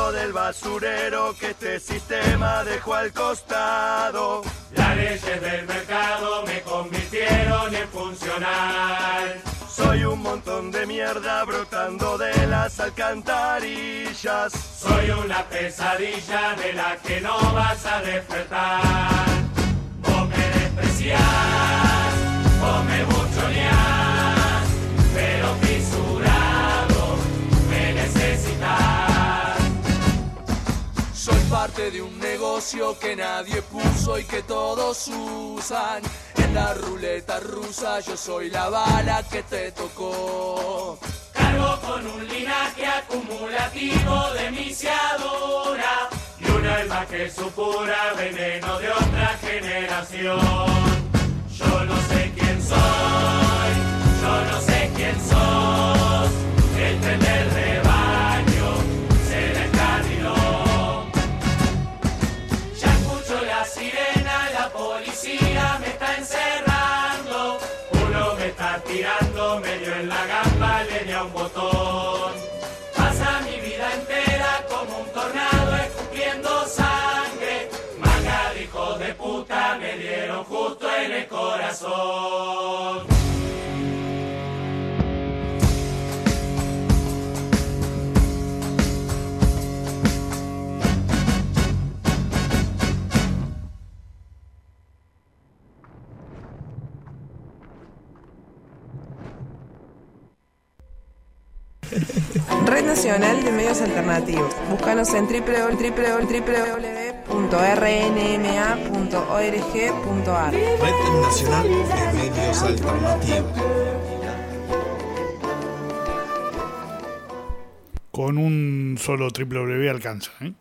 Salgo del basurero que este sistema dejó al costado. Las leyes del mercado me convirtieron en funcional. Soy un montón de mierda brotando de las alcantarillas. Soy una pesadilla de la que no vas a despertar. Vos me despreciás, vos me buchoneás, pero fisurado me necesitas. Soy parte de un negocio que nadie puso y que todos usan. En la ruleta rusa yo soy la bala que te tocó. Cargo con un linaje acumulativo de misiadura y un alma que supura veneno de otra generación. Yo no sé quién soy, yo no sé quién sos. El tren del rebaño se descarriló. Ya escucho la sirena, la policía me está encerrando. Uno me está tirando, medio en la gamba le di a un botón. Pasa mi vida entera como un tornado escupiendo sangre. Manga de hijos de puta me dieron justo en el corazón. Red Nacional de Medios Alternativos. Búscanos en www.rnma.org.ar. Red Nacional de Medios Alternativos. Con un solo www alcanza, ¿eh?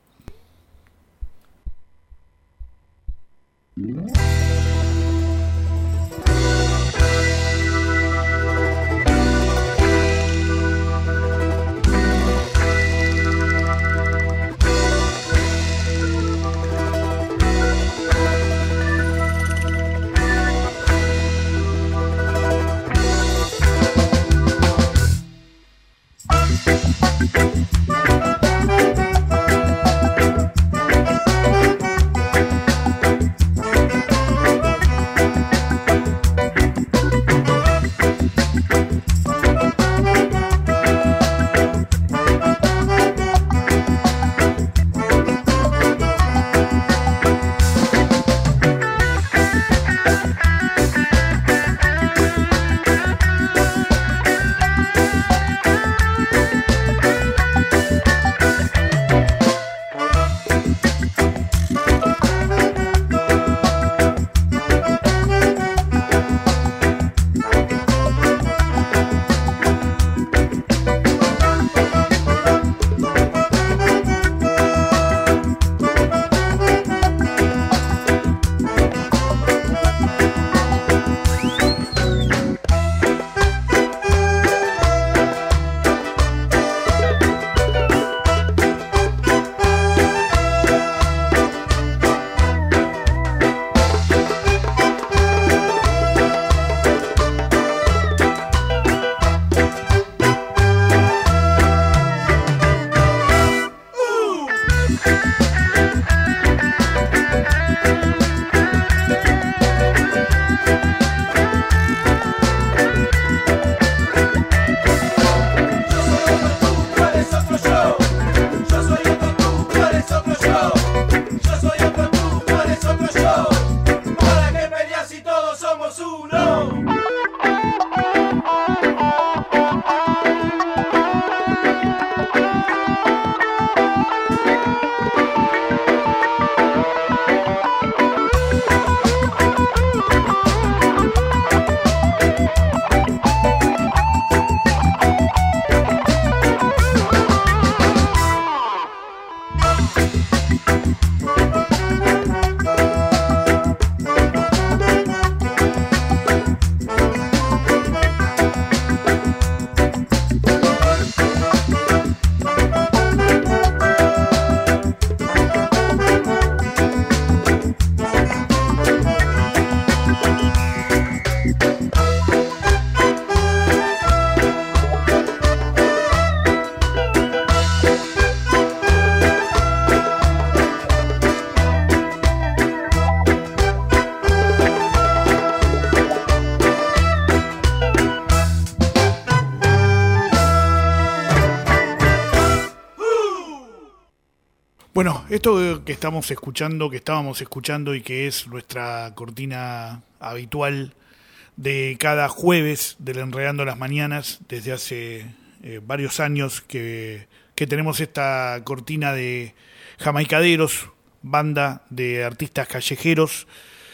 Bueno, esto que estábamos escuchando y que es nuestra cortina habitual de cada jueves del Enredando las Mañanas, desde hace varios años que tenemos esta cortina de Jamaicaderos, banda de artistas callejeros.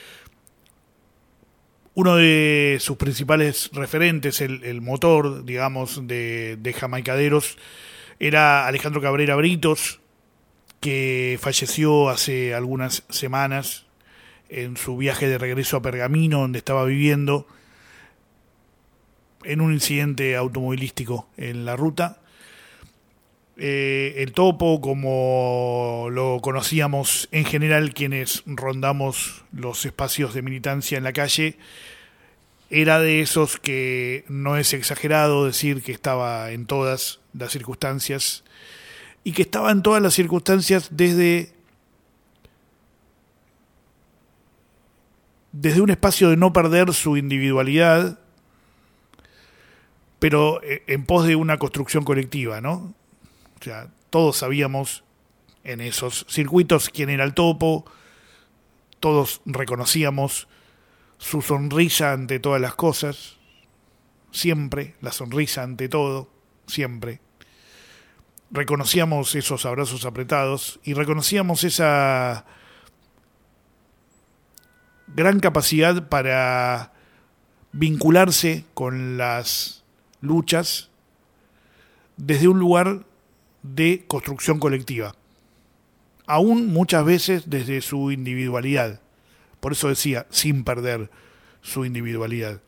Uno de sus principales referentes, el motor, digamos, de Jamaicaderos, era Alejandro Cabrera Britos, que falleció hace algunas semanas en su viaje de regreso a Pergamino, donde estaba viviendo, en un incidente automovilístico en la ruta. El Topo, como lo conocíamos en general quienes rondamos los espacios de militancia en la calle, era de esos que no es exagerado decir que estaba en todas las circunstancias, y que estaba en todas las circunstancias desde un espacio de no perder su individualidad, pero en pos de una construcción colectiva, ¿no? O sea, todos sabíamos en esos circuitos quién era el Topo, todos reconocíamos su sonrisa ante todas las cosas, siempre, la sonrisa ante todo, siempre. Reconocíamos esos abrazos apretados y reconocíamos esa gran capacidad para vincularse con las luchas desde un lugar de construcción colectiva, aún muchas veces desde su individualidad. Por eso decía, sin perder su individualidad.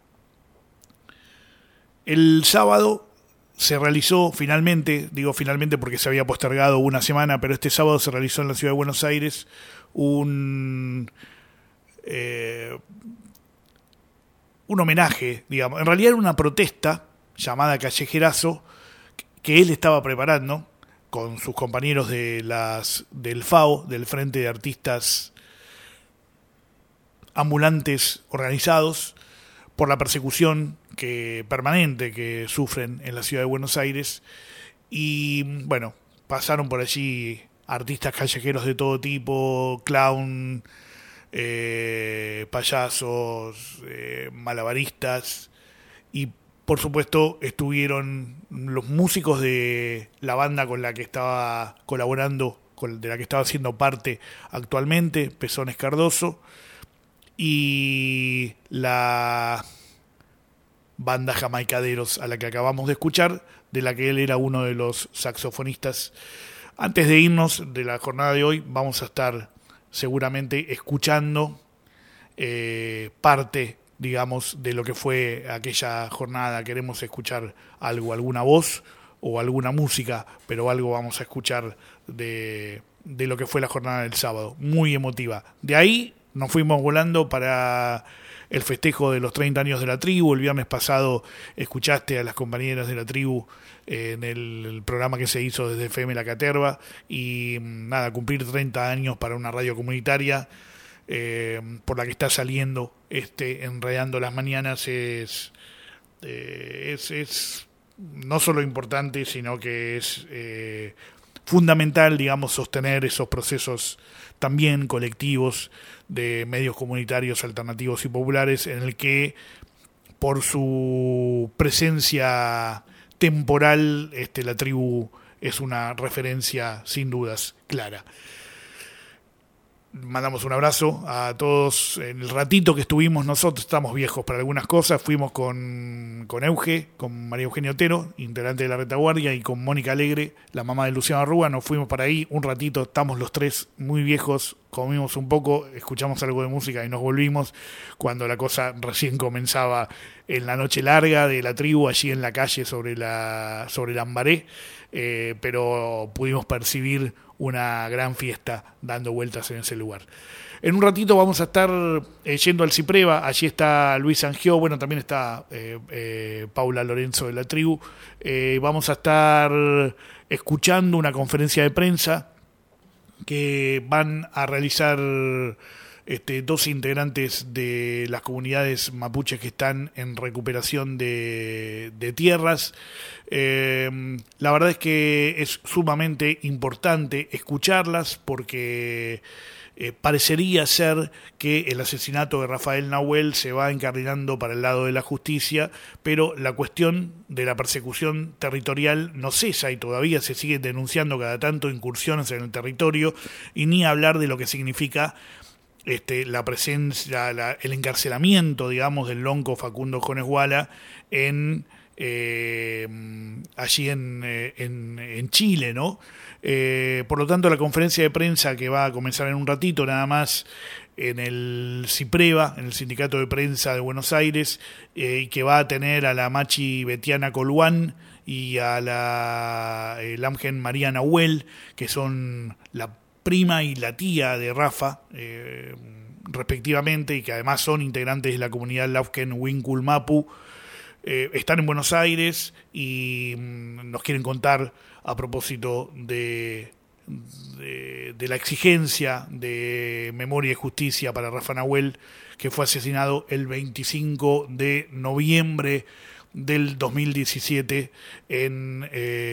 El sábado se realizó finalmente, digo finalmente porque se había postergado una semana, pero este sábado se realizó en la ciudad de Buenos Aires un homenaje, digamos. En realidad era una protesta llamada Callejerazo, que él estaba preparando con sus compañeros del FAO, del Frente de Artistas Ambulantes Organizados, por la persecución permanente que sufren en la ciudad de Buenos Aires. Y bueno, pasaron por allí artistas callejeros de todo tipo, clown, payasos, malabaristas, y por supuesto estuvieron los músicos de la banda con la que estaba colaborando, de la que estaba siendo parte actualmente, Pezones Cardoso, y la banda Jamaicaderos, a la que acabamos de escuchar, de la que él era uno de los saxofonistas. Antes de irnos de la jornada de hoy, vamos a estar seguramente escuchando parte, digamos, de lo que fue aquella jornada. Queremos escuchar algo, alguna voz o alguna música, pero algo vamos a escuchar de lo que fue la jornada del sábado, muy emotiva. De ahí nos fuimos volando para el festejo de los 30 años de la tribu. El viernes pasado escuchaste a las compañeras de la tribu en el programa que se hizo desde FM La Caterva, y nada, cumplir 30 años para una radio comunitaria por la que está saliendo Enredando las Mañanas es no solo importante, sino que es fundamental, digamos, sostener esos procesos también colectivos de medios comunitarios alternativos y populares, en el que por su presencia temporal la tribu es una referencia sin dudas clara. Mandamos un abrazo a todos. En el ratito que estuvimos nosotros, estamos viejos para algunas cosas, fuimos con Euge, con María Eugenia Otero, integrante de la Retaguardia, y con Mónica Alegre, la mamá de Luciano Arrúa. Nos fuimos para ahí un ratito, estamos los tres muy viejos, comimos un poco, escuchamos algo de música y nos volvimos cuando la cosa recién comenzaba en la noche larga de la tribu, allí en la calle sobre el Ambaré, pero pudimos percibir una gran fiesta dando vueltas en ese lugar. En un ratito vamos a estar yendo al Cipreva. Allí está Luis Angió, bueno, también está Paula Lorenzo de la tribu. Vamos a estar escuchando una conferencia de prensa que van a realizar dos integrantes de las comunidades mapuches que están en recuperación de tierras. La verdad es que es sumamente importante escucharlas porque parecería ser que el asesinato de Rafael Nahuel se va encarrilando para el lado de la justicia, pero la cuestión de la persecución territorial no cesa y todavía se siguen denunciando cada tanto incursiones en el territorio, y ni hablar de lo que significa la presencia, el encarcelamiento, digamos, del lonco Facundo Jones Guala allí en Chile, ¿no? Por lo tanto, la conferencia de prensa que va a comenzar en un ratito nada más en el CIPREVA, en el Sindicato de Prensa de Buenos Aires, y que va a tener a la Machi Betiana Coluán y a la Lamgen María Nahuel, que son la prima y la tía de Rafa, respectivamente, y que además son integrantes de la comunidad Lamgen Winkul Mapu. Están en Buenos Aires y nos quieren contar a propósito de la exigencia de memoria y justicia para Rafa Nahuel, que fue asesinado el 25 de noviembre del 2017 en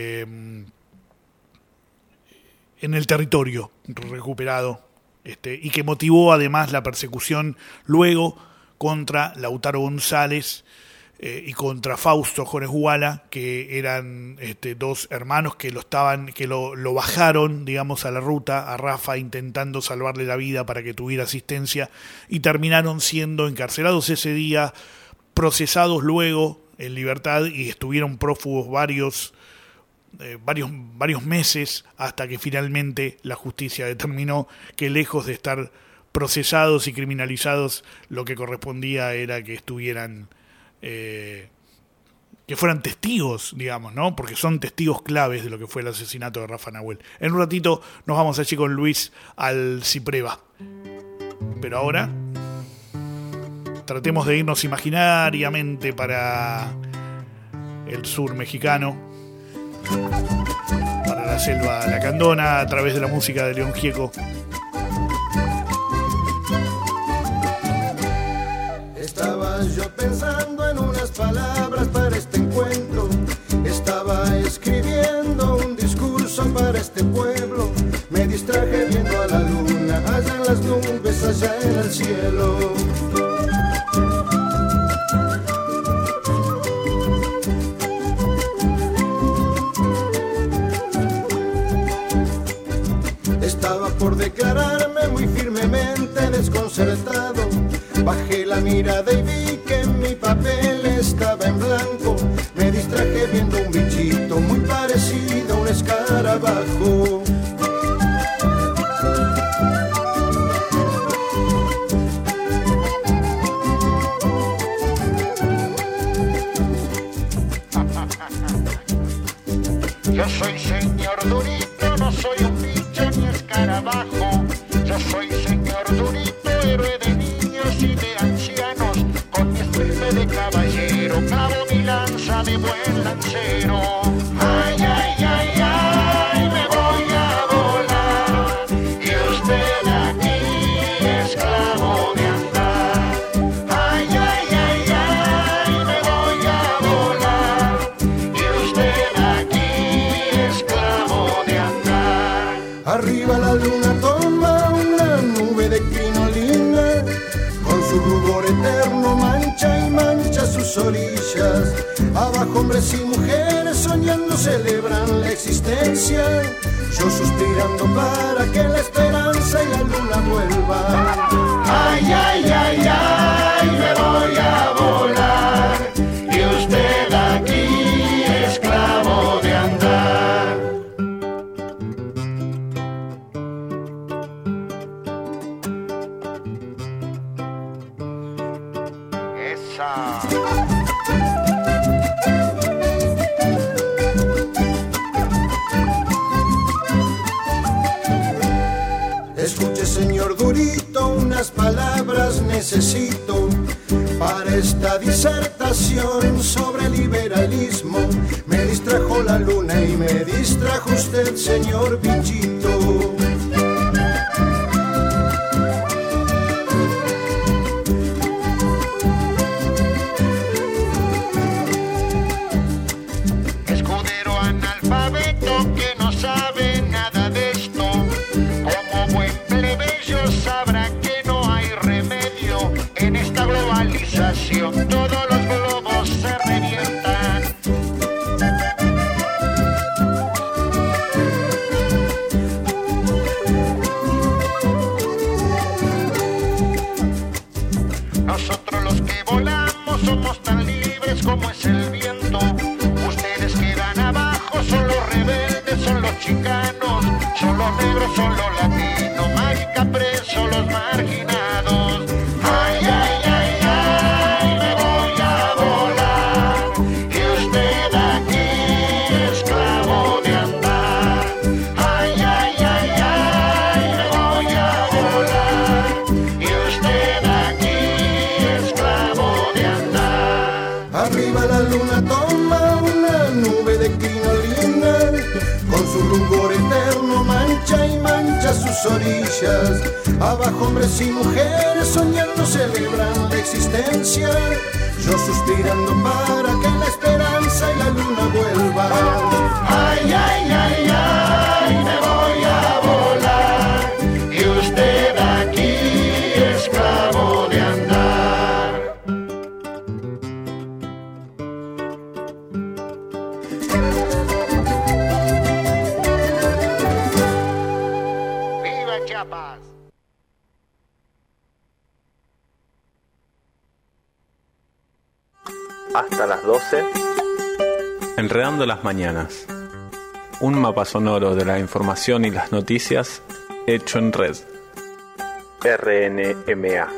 el territorio recuperado, y que motivó además la persecución luego contra Lautaro González y contra Fausto Jones Guala, que eran dos hermanos que lo bajaron, digamos, a la ruta a Rafa, intentando salvarle la vida para que tuviera asistencia, y terminaron siendo encarcelados ese día, procesados luego en libertad, y estuvieron prófugos varios meses, hasta que finalmente la justicia determinó que, lejos de estar procesados y criminalizados, lo que correspondía era que estuvieran que fueran testigos, digamos, ¿no? Porque son testigos claves de lo que fue el asesinato de Rafa Nahuel. En un ratito nos vamos allí con Luis al CIPREVA. Pero ahora tratemos de irnos imaginariamente para el sur mexicano, para la selva lacandona, a través de la música de León Gieco. Estaba yo pensando en unas palabras para este encuentro. Estaba escribiendo un discurso para este pueblo. Me distraje viendo a la luna, allá en las nubes, allá en el cielo. Estaba por declararme muy firmemente desconcertado. Bajé la mirada y vi que mi papel estaba en blanco. Me distraje viendo un bichito muy parecido a un escarabajo. Yo soy señor Durito, no soy un bicho ni escarabajo. Yo soy señor Durito, héroe de niños y de ancianos. Con mi estirpe de caballero, clavo mi lanza de buen lancero. Ay, ay, ay, ay, me voy a volar. Y usted aquí, esclavo de andar. Ay, ay, ay, ay, me voy a volar. Y usted aquí, esclavo de andar. Arriba la luna toma una nube de crinolina, con su rubor eterno mancha y mancha sus orillas. Abajo hombres y mujeres soñando celebran la existencia. Yo suspirando para que la esperanza y la luna vuelvan. Ay, ay, ay, ay, me voy a volar. Y usted aquí, esclavo de andar. Esa. Escuche, señor Durito, unas palabras necesito para esta disertación sobre liberalismo. Me distrajo la luna y me distrajo usted, señor bichito. los negros son los latinos, marica presos los marginados. Ay, ay, ay, ay, me voy a volar, y usted aquí esclavo de andar. Ay, ay, ay, ay, me voy a volar, y usted aquí esclavo de andar. Arriba la luna toma una nube de crinolina, con su rubor eterno mancha y mancha sus orillas. Abajo hombres y mujeres soñando celebran la existencia, yo suspirando para que la esperanza y la luna vuelvan. Ay, ay, ay, ay, me voy a volar, y usted aquí esclavo de andar. ¡Viva Chiapas! Hasta las 12, Enredando las Mañanas. Un mapa sonoro de la información y las noticias hecho en red. RNMA.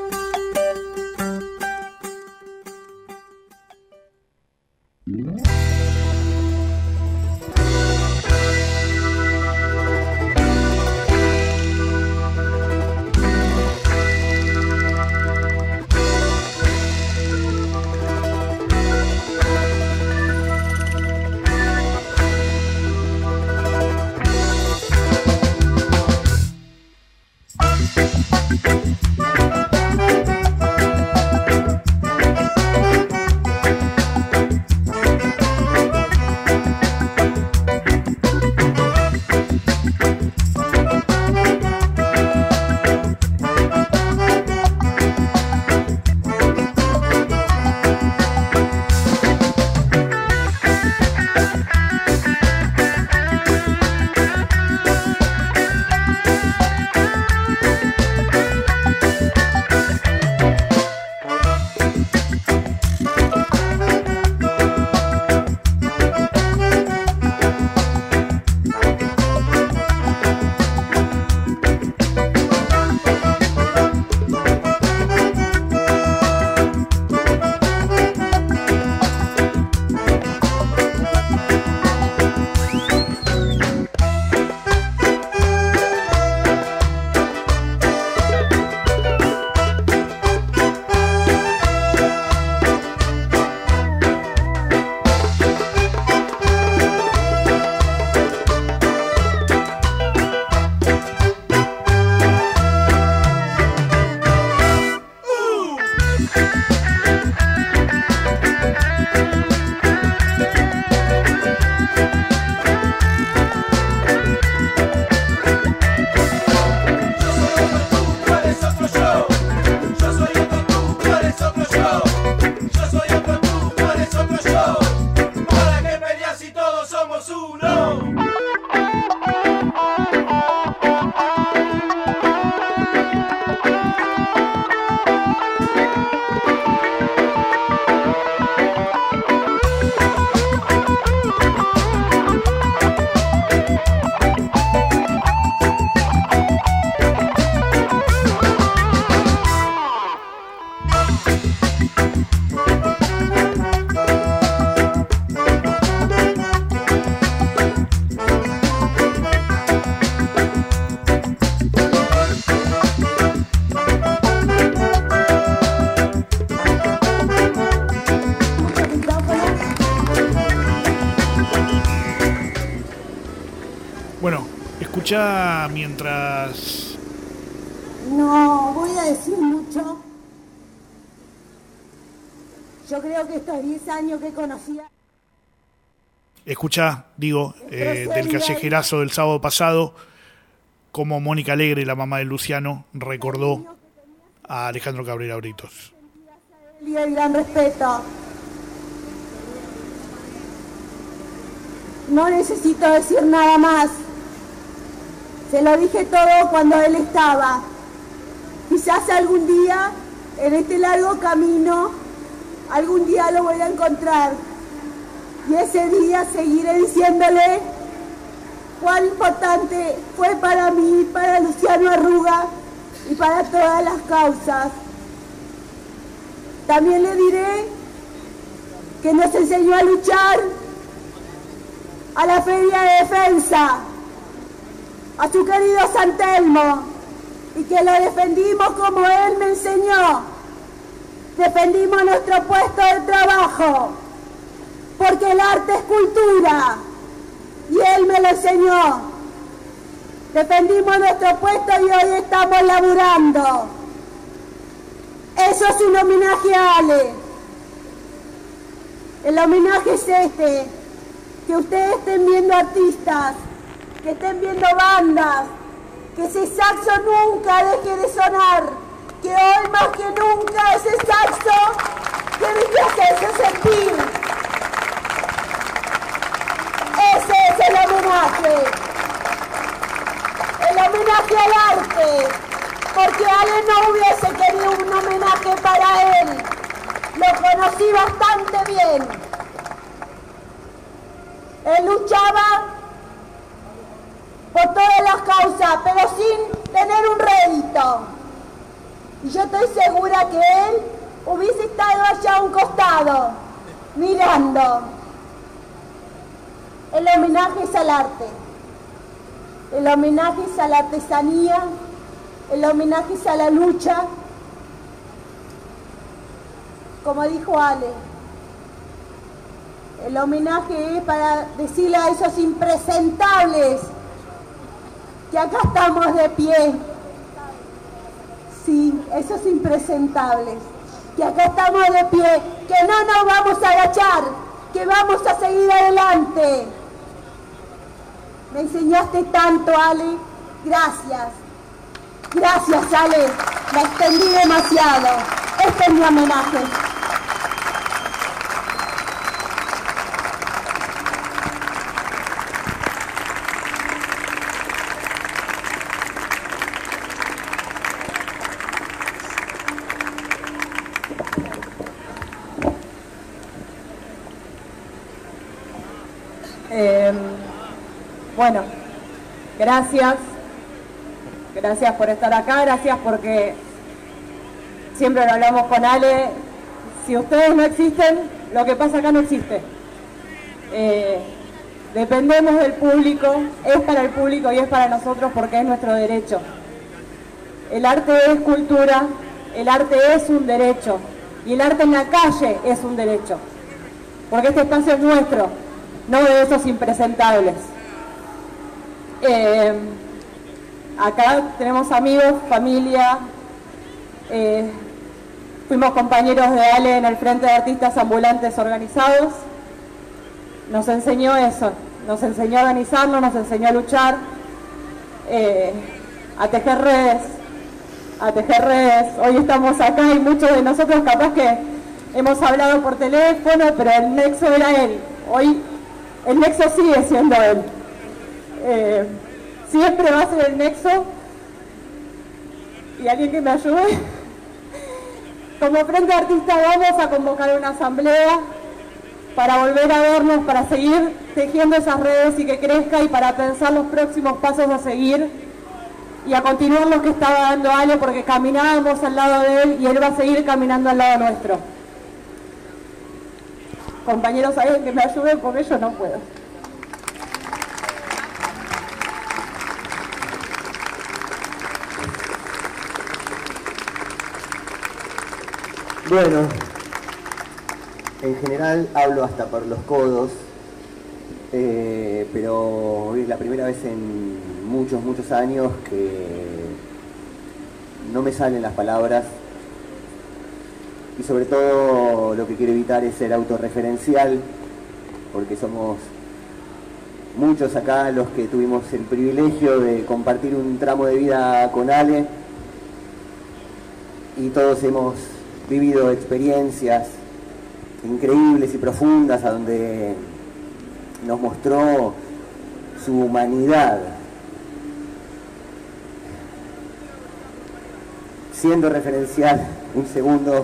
escuchá mientras... No voy a decir mucho. Yo creo que estos 10 años que conocía... Escuchá, digo, del callejerazo del sábado pasado, como Mónica Alegre, la mamá de Luciano, recordó a Alejandro Cabrera Britos. Y el gran respeto. No necesito decir nada más. Se lo dije todo cuando él estaba. Quizás algún día, en este largo camino, algún día lo voy a encontrar. Y ese día seguiré diciéndole cuán importante fue para mí, para Luciano Arruga y para todas las causas. También le diré que nos enseñó a luchar a la Feria de Defensa, a su querido San Telmo, y que lo defendimos como él me enseñó. Defendimos nuestro puesto de trabajo, porque el arte es cultura, y él me lo enseñó. Defendimos nuestro puesto y hoy estamos laburando. Eso es un homenaje a Ale. El homenaje es este, que ustedes estén viendo artistas, que estén viendo bandas, que ese saxo nunca deje de sonar, que hoy más que nunca ese saxo tiene que hacerse sentir. Ese es el homenaje al arte, porque Ale no hubiese querido un homenaje para él. Lo conocí bastante bien. Él luchaba por todas las causas, pero sin tener un rédito. Y yo estoy segura que él hubiese estado allá a un costado, mirando. El homenaje es al arte. El homenaje es a la artesanía. El homenaje es a la lucha. Como dijo Ale, el homenaje es para decirle a esos impresentables que acá estamos de pie. Sí, esos impresentables, que acá estamos de pie, que no nos vamos a agachar, que vamos a seguir adelante. Me enseñaste tanto, Ale. Gracias. Gracias, Ale. Me extendí demasiado. Este es mi homenaje. Bueno, gracias por estar acá, gracias porque siempre lo hablamos con Ale, si ustedes no existen, lo que pasa acá no existe. Dependemos del público, es para el público y es para nosotros porque es nuestro derecho. El arte es cultura, el arte es un derecho y el arte en la calle es un derecho, porque este espacio es nuestro, no de esos impresentables. Acá tenemos amigos, familia, fuimos compañeros de Ale en el Frente de Artistas Ambulantes Organizados. Nos enseñó eso, nos enseñó a organizarnos, nos enseñó a luchar, a tejer redes. Hoy estamos acá y muchos de nosotros capaz que hemos hablado por teléfono, pero el nexo era él. Hoy el nexo sigue siendo él. Siempre va a ser el nexo y alguien que me ayude. Como Frente de Artistas vamos a convocar una asamblea para volver a vernos, para seguir tejiendo esas redes y que crezca y para pensar los próximos pasos a seguir y a continuar lo que estaba dando Ale, porque caminábamos al lado de él y él va a seguir caminando al lado nuestro. Compañeros, alguien que me ayuden porque yo no puedo. Bueno, en general hablo hasta por los codos, pero hoy es la primera vez en muchos años que no me salen las palabras y sobre todo lo que quiero evitar es ser autorreferencial, porque somos muchos acá los que tuvimos el privilegio de compartir un tramo de vida con Ale y todos hemos vivido experiencias increíbles y profundas a donde nos mostró su humanidad. Siendo referencial, un segundo,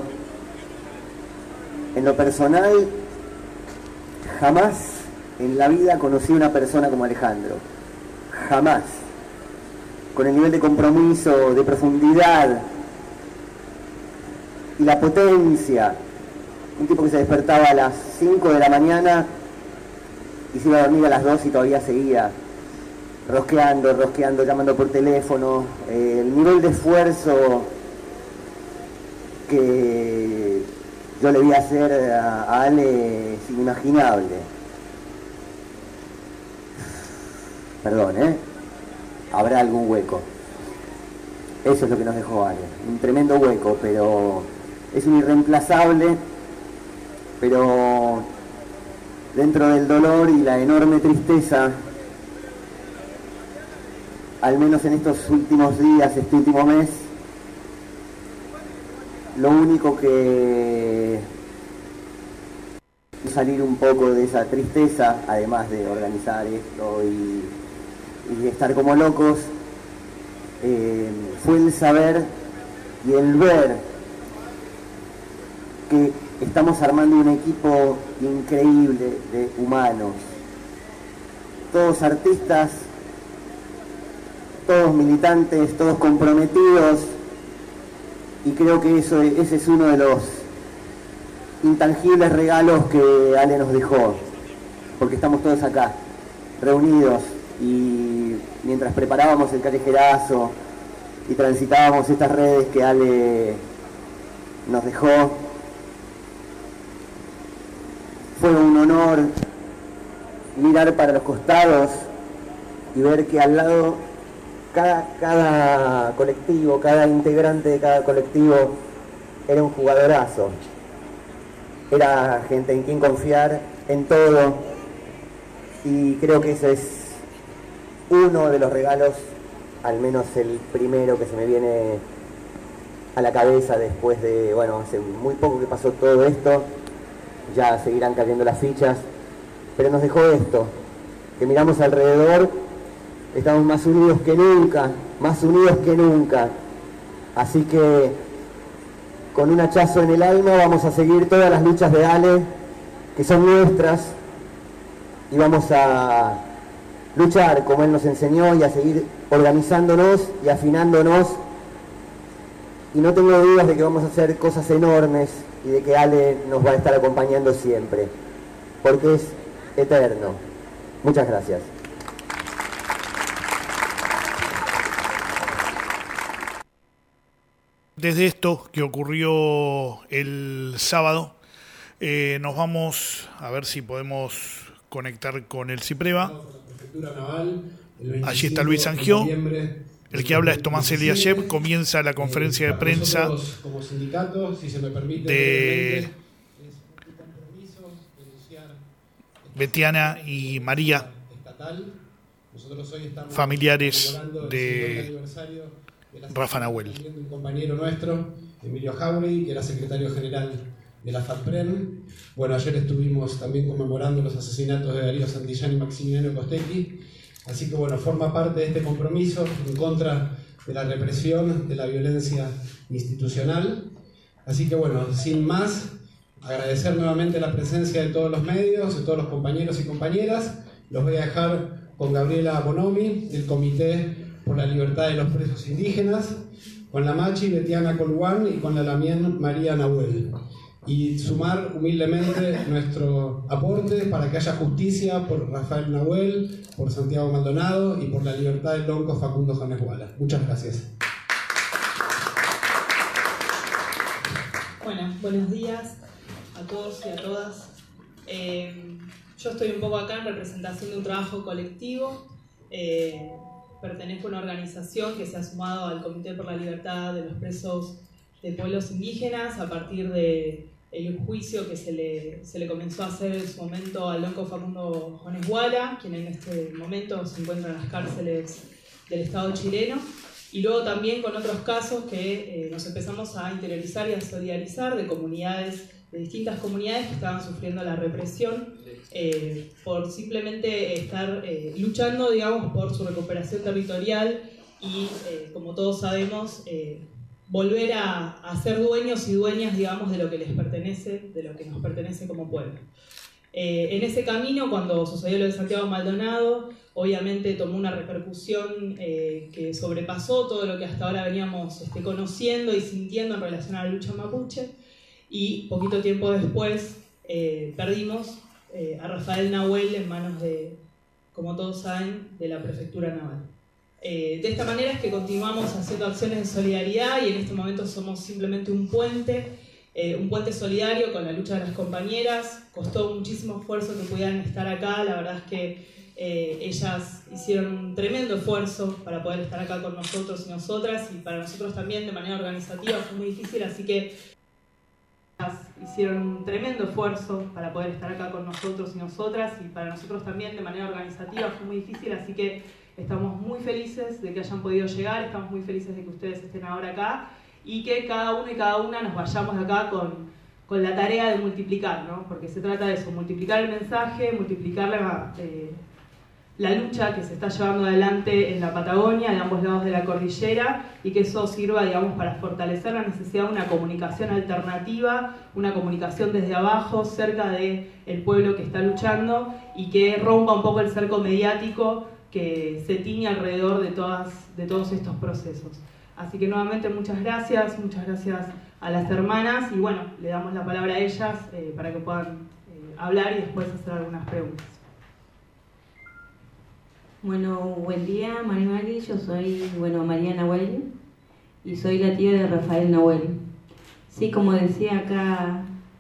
en lo personal, jamás en la vida conocí una persona como Alejandro. jamás. Con el nivel de compromiso, de profundidad y la potencia. Un tipo que se despertaba a las 5 de la mañana y se iba a dormir a las 2 y todavía seguía rosqueando, llamando por teléfono. El nivel de esfuerzo que yo le vi hacer a Ale es inimaginable. Perdón, habrá algún hueco. Eso es lo que nos dejó Ale, un tremendo hueco, pero es un irreemplazable, pero dentro del dolor y la enorme tristeza, al menos en estos últimos días, este último mes, lo único que salir un poco de esa tristeza, además de organizar esto y estar como locos, fue el saber y el ver que estamos armando un equipo increíble de humanos, todos artistas, todos militantes, todos comprometidos, y creo que ese es uno de los intangibles regalos que Ale nos dejó, porque estamos todos acá, reunidos, y mientras preparábamos el callejerazo y transitábamos estas redes que Ale nos dejó, fue un honor mirar para los costados y ver que al lado cada colectivo, cada integrante de cada colectivo era un jugadorazo. Era gente en quien confiar en todo, y creo que ese es uno de los regalos, al menos el primero que se me viene a la cabeza después de, bueno, hace muy poco que pasó todo esto, ya seguirán cayendo las fichas, pero nos dejó esto, que miramos alrededor, estamos más unidos que nunca, así que con un hachazo en el alma vamos a seguir todas las luchas de Ale, que son nuestras, y vamos a luchar como él nos enseñó y a seguir organizándonos y afinándonos, y no tengo dudas de que vamos a hacer cosas enormes y de que Ale nos va a estar acompañando siempre, porque es eterno. Muchas gracias. Desde esto que ocurrió el sábado, nos vamos a ver si podemos conectar con el CIPREVA. Allí está Luis Sangió. El que habla es Tomás Eliashev. Comienza la conferencia de prensa de Betiana y María, familiares de Rafa Nahuel. Un compañero nuestro, Emilio Jauregui, que era secretario general de la FATPREN. Bueno, ayer estuvimos también conmemorando los asesinatos de Darío Santillán y Maximiliano Costecchi. Así que bueno, forma parte de este compromiso en contra de la represión, de la violencia institucional. Así que bueno, sin más, agradecer nuevamente la presencia de todos los medios, de todos los compañeros y compañeras. Los voy a dejar con Gabriela Bonomi, del Comité por la Libertad de los Presos Indígenas, con la Machi Betiana Colhuán y con la Lamien María Nahuel. Y sumar humildemente nuestro aporte para que haya justicia por Rafael Nahuel, por Santiago Maldonado y por la libertad del lonco Facundo James Guala. Muchas gracias. Bueno, buenos días a todos y a todas. Yo estoy un poco acá en representación de un trabajo colectivo. Pertenezco a una organización que se ha sumado al Comité por la Libertad de los Presos de Pueblos Indígenas a partir del juicio que se le comenzó a hacer en su momento al lonco Facundo Jones Guala, quien en este momento se encuentra en las cárceles del Estado chileno, y luego también con otros casos que nos empezamos a interiorizar y a solidarizar de comunidades, de distintas comunidades que estaban sufriendo la represión por simplemente estar luchando, digamos, por su recuperación territorial y, como todos sabemos, volver a ser dueños y dueñas, digamos, de lo que les pertenece, de lo que nos pertenece como pueblo. En ese camino, cuando sucedió lo de Santiago Maldonado, obviamente tomó una repercusión que sobrepasó todo lo que hasta ahora veníamos conociendo y sintiendo en relación a la lucha mapuche, y poquito tiempo después perdimos a Rafael Nahuel en manos de, como todos saben, de la Prefectura Naval. De esta manera es que continuamos haciendo acciones de solidaridad y en este momento somos simplemente un puente solidario con la lucha de las compañeras. Costó muchísimo esfuerzo que pudieran estar acá, la verdad es que ellas hicieron un tremendo esfuerzo para poder estar acá con nosotros y nosotras, y para nosotros también de manera organizativa fue muy difícil, así que hicieron un tremendo esfuerzo para poder estar acá con nosotros y nosotras, y para nosotros también de manera organizativa fue muy difícil, así que estamos muy felices de que hayan podido llegar, estamos muy felices de que ustedes estén ahora acá y que cada uno y cada una nos vayamos de acá con la tarea de multiplicar, ¿no? Porque se trata de eso, multiplicar el mensaje, multiplicar la lucha que se está llevando adelante en la Patagonia, de ambos lados de la cordillera, y que eso sirva, digamos, para fortalecer la necesidad de una comunicación alternativa, una comunicación desde abajo, cerca del pueblo que está luchando, y que rompa un poco el cerco mediático que se tiñe alrededor de todos estos procesos. Así que nuevamente muchas gracias a las hermanas, y bueno, le damos la palabra a ellas para que puedan hablar y después hacer algunas preguntas. Bueno, buen día, Mari. Yo soy, María Nahuel y soy la tía de Rafael Nahuel. Sí, como decía acá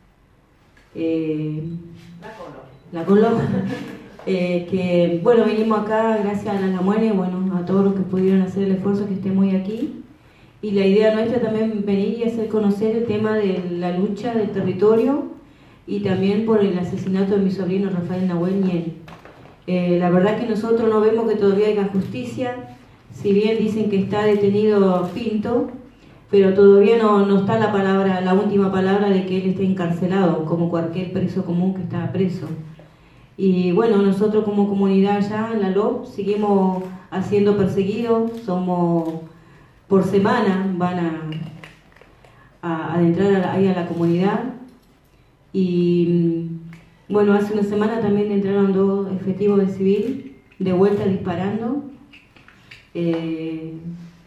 la Colo, que venimos acá gracias a la Namuene, a todos los que pudieron hacer el esfuerzo que estemos hoy aquí. Y la idea nuestra también venir y hacer conocer el tema de la lucha del territorio y también por el asesinato de mi sobrino Rafael Nahuel Niel. La verdad que nosotros no vemos que todavía haya justicia, si bien dicen que está detenido Pinto, pero todavía no está la última palabra de que él esté encarcelado, como cualquier preso común que está preso. Y nosotros como comunidad allá en la LOB seguimos siendo perseguidos, somos por semana, van a adentrar ahí a la comunidad. Y hace una semana también entraron 2 efectivos de civil, de vuelta disparando. Y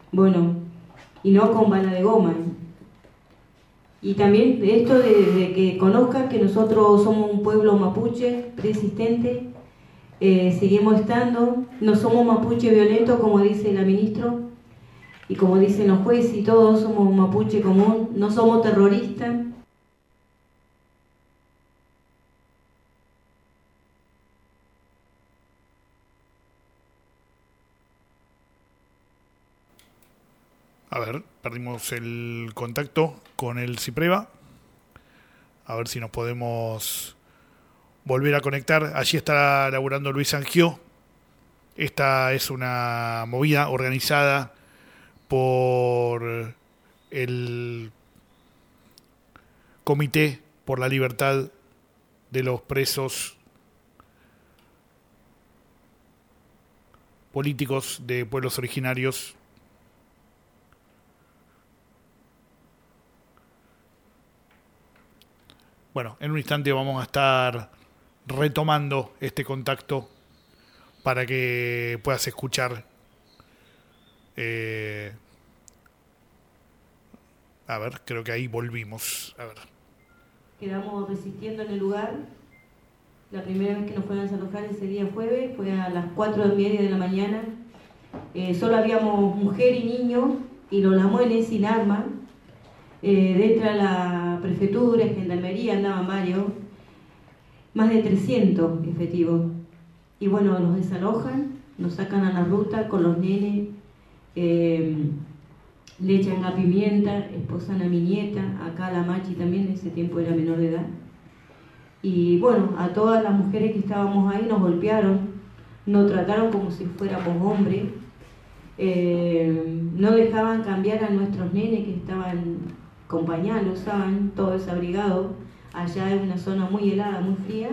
no con bala de goma. Y también esto de que conozcan que nosotros somos un pueblo mapuche persistente, seguimos estando, no somos mapuche violentos como dice la ministra y como dicen los jueces, y todos somos mapuche común, no somos terroristas. A ver, perdimos el contacto con el Cipreva. A ver si nos podemos volver a conectar. Allí está laburando Luis Angió. Esta es una movida organizada por el Comité por la Libertad de los Presos Políticos de Pueblos Originarios. En un instante vamos a estar retomando este contacto para que puedas escuchar. A ver, creo que ahí volvimos. A ver. Quedamos resistiendo en el lugar. La primera vez que nos fueron a desalojar ese día jueves fue a las 4:30 de la mañana. Solo habíamos mujer y niño y los lamuenes sin arma. Dentro de la prefectura, gendarmería, andaban varios, más de 300 efectivos. Y nos desalojan, nos sacan a la ruta con los nenes, le echan la pimienta, esposan a mi nieta, acá la Machi también, en ese tiempo era menor de edad. Y a todas las mujeres que estábamos ahí nos golpearon, nos trataron como si fuéramos hombres, no dejaban cambiar a nuestros nenes que estaban con pañal, usaban todo desabrigado, allá en una zona muy helada, muy fría,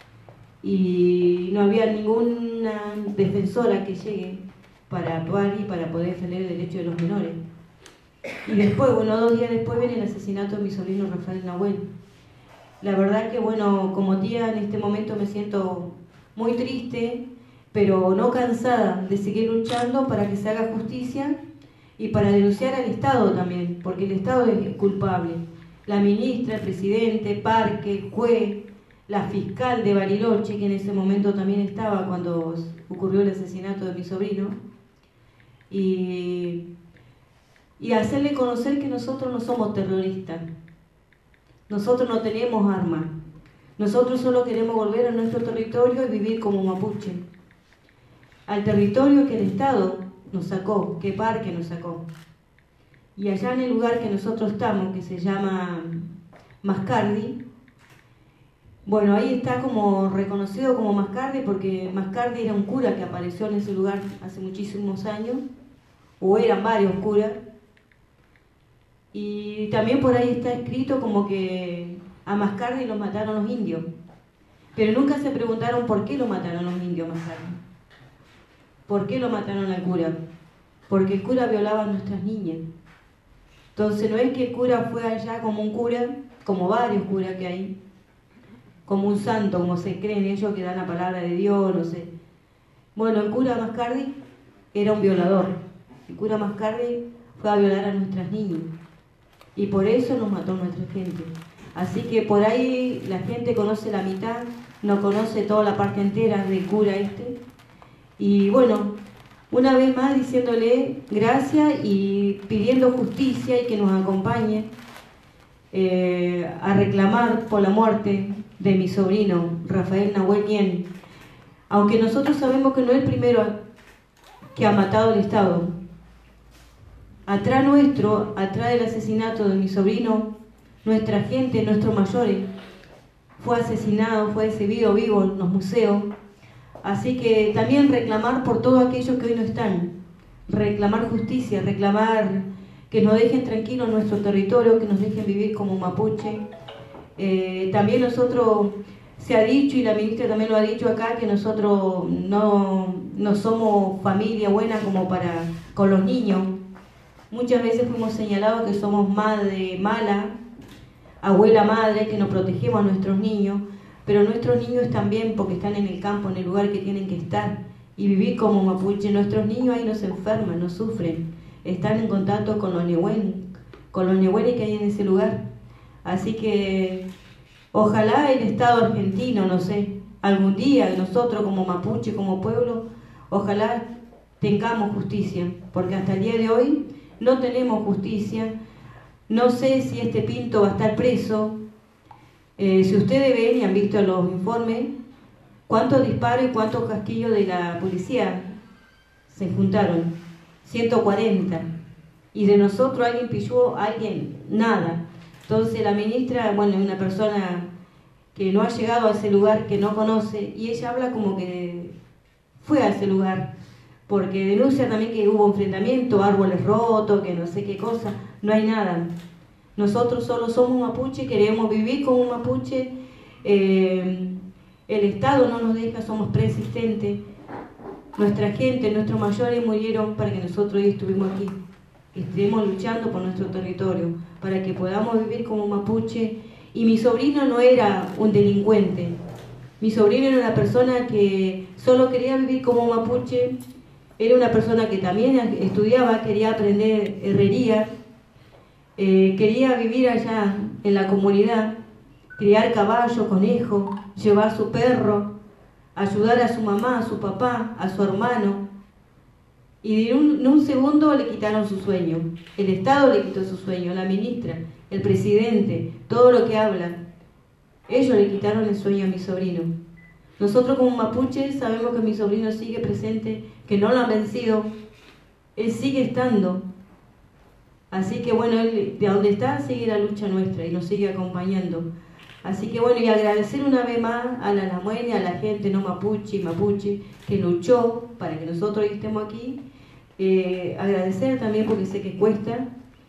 y no había ninguna defensora que llegue para actuar y para poder defender el derecho de los menores. Y después, 2 días después viene el asesinato de mi sobrino Rafael Nahuel. La verdad que bueno, como tía en este momento me siento muy triste, pero no cansada de seguir luchando para que se haga justicia y para denunciar al Estado también, porque el Estado es culpable. La ministra, el presidente, Parque, juez, la fiscal de Bariloche, que en ese momento también estaba cuando ocurrió el asesinato de mi sobrino, y hacerle conocer que nosotros no somos terroristas. Nosotros no tenemos armas. Nosotros solo queremos volver a nuestro territorio y vivir como mapuche. Al territorio que el Estado nos sacó, que Parque nos sacó. Y allá en el lugar que nosotros estamos, que se llama Mascardi, bueno, ahí está como reconocido como Mascardi porque Mascardi era un cura que apareció en ese lugar hace muchísimos años, o eran varios curas. Y también por ahí está escrito como que a Mascardi lo mataron los indios. Pero nunca se preguntaron por qué lo mataron los indios a Mascardi. ¿Por qué lo mataron al cura? Porque el cura violaba a nuestras niñas. Entonces no es que el cura fue allá como un cura, como varios curas que hay, como un santo, como se creen ellos que dan la palabra de Dios, no sé. Bueno, el cura Mascardi era un violador. El cura Mascardi fue a violar a nuestras niñas. Y por eso nos mató nuestra gente. Así que por ahí la gente conoce la mitad, no conoce toda la parte entera del cura este. Y bueno, una vez más diciéndole gracias y pidiendo justicia y que nos acompañe a reclamar por la muerte de mi sobrino, Rafael Nahuel Ñén. Aunque nosotros sabemos que no es el primero que ha matado al Estado. Atrás nuestro, atrás del asesinato de mi sobrino, nuestra gente, nuestros mayores, fue asesinado, fue exhibido vivo en los museos. Así que también reclamar por todos aquellos que hoy no están, reclamar justicia, reclamar que nos dejen tranquilos nuestro territorio, que nos dejen vivir como mapuche. También nosotros, se ha dicho, y la ministra también lo ha dicho acá, que nosotros no somos familia buena como para con los niños. Muchas veces fuimos señalados que somos madre mala, abuela madre, que no protegemos a nuestros niños, pero nuestros niños también, porque están en el campo, en el lugar que tienen que estar, y vivir como mapuche. Nuestros niños ahí no se enferman, no sufren, están en contacto con los nehuenes que hay en ese lugar. Así que ojalá el Estado argentino, no sé, algún día nosotros como mapuche, como pueblo, ojalá tengamos justicia, porque hasta el día de hoy no tenemos justicia. No sé si este Pinto va a estar preso. Si ustedes ven y han visto los informes, cuántos disparos y cuántos casquillos de la policía se juntaron, 140. Y de nosotros alguien pilló, alguien, nada. Entonces la ministra, bueno, es una persona que no ha llegado a ese lugar, que no conoce, y ella habla como que fue a ese lugar, porque denuncia también que hubo enfrentamiento, árboles rotos, que no sé qué cosa. No hay nada. Nosotros solo somos mapuche, queremos vivir como mapuche. El Estado no nos deja, somos persistentes. Nuestra gente, nuestros mayores murieron para que nosotros hoy estuvimos aquí. Estemos luchando por nuestro territorio, para que podamos vivir como mapuche. Y mi sobrino no era un delincuente. Mi sobrino era una persona que solo quería vivir como mapuche. Era una persona que también estudiaba, quería aprender herrería, quería vivir allá en la comunidad, criar caballo, conejo, llevar su perro, ayudar a su mamá, a su papá, a su hermano. Y en un segundo le quitaron su sueño. El Estado le quitó su sueño, la ministra, el presidente, todo lo que hablan. Ellos le quitaron el sueño a mi sobrino. Nosotros como mapuches sabemos que mi sobrino sigue presente, que no lo han vencido, él sigue estando. Así que bueno, él de donde está sigue la lucha nuestra y nos sigue acompañando. Así que bueno, y agradecer una vez más a la Lamuene, a la gente no mapuche y mapuche que luchó para que nosotros estemos aquí. Agradecer también porque sé que cuesta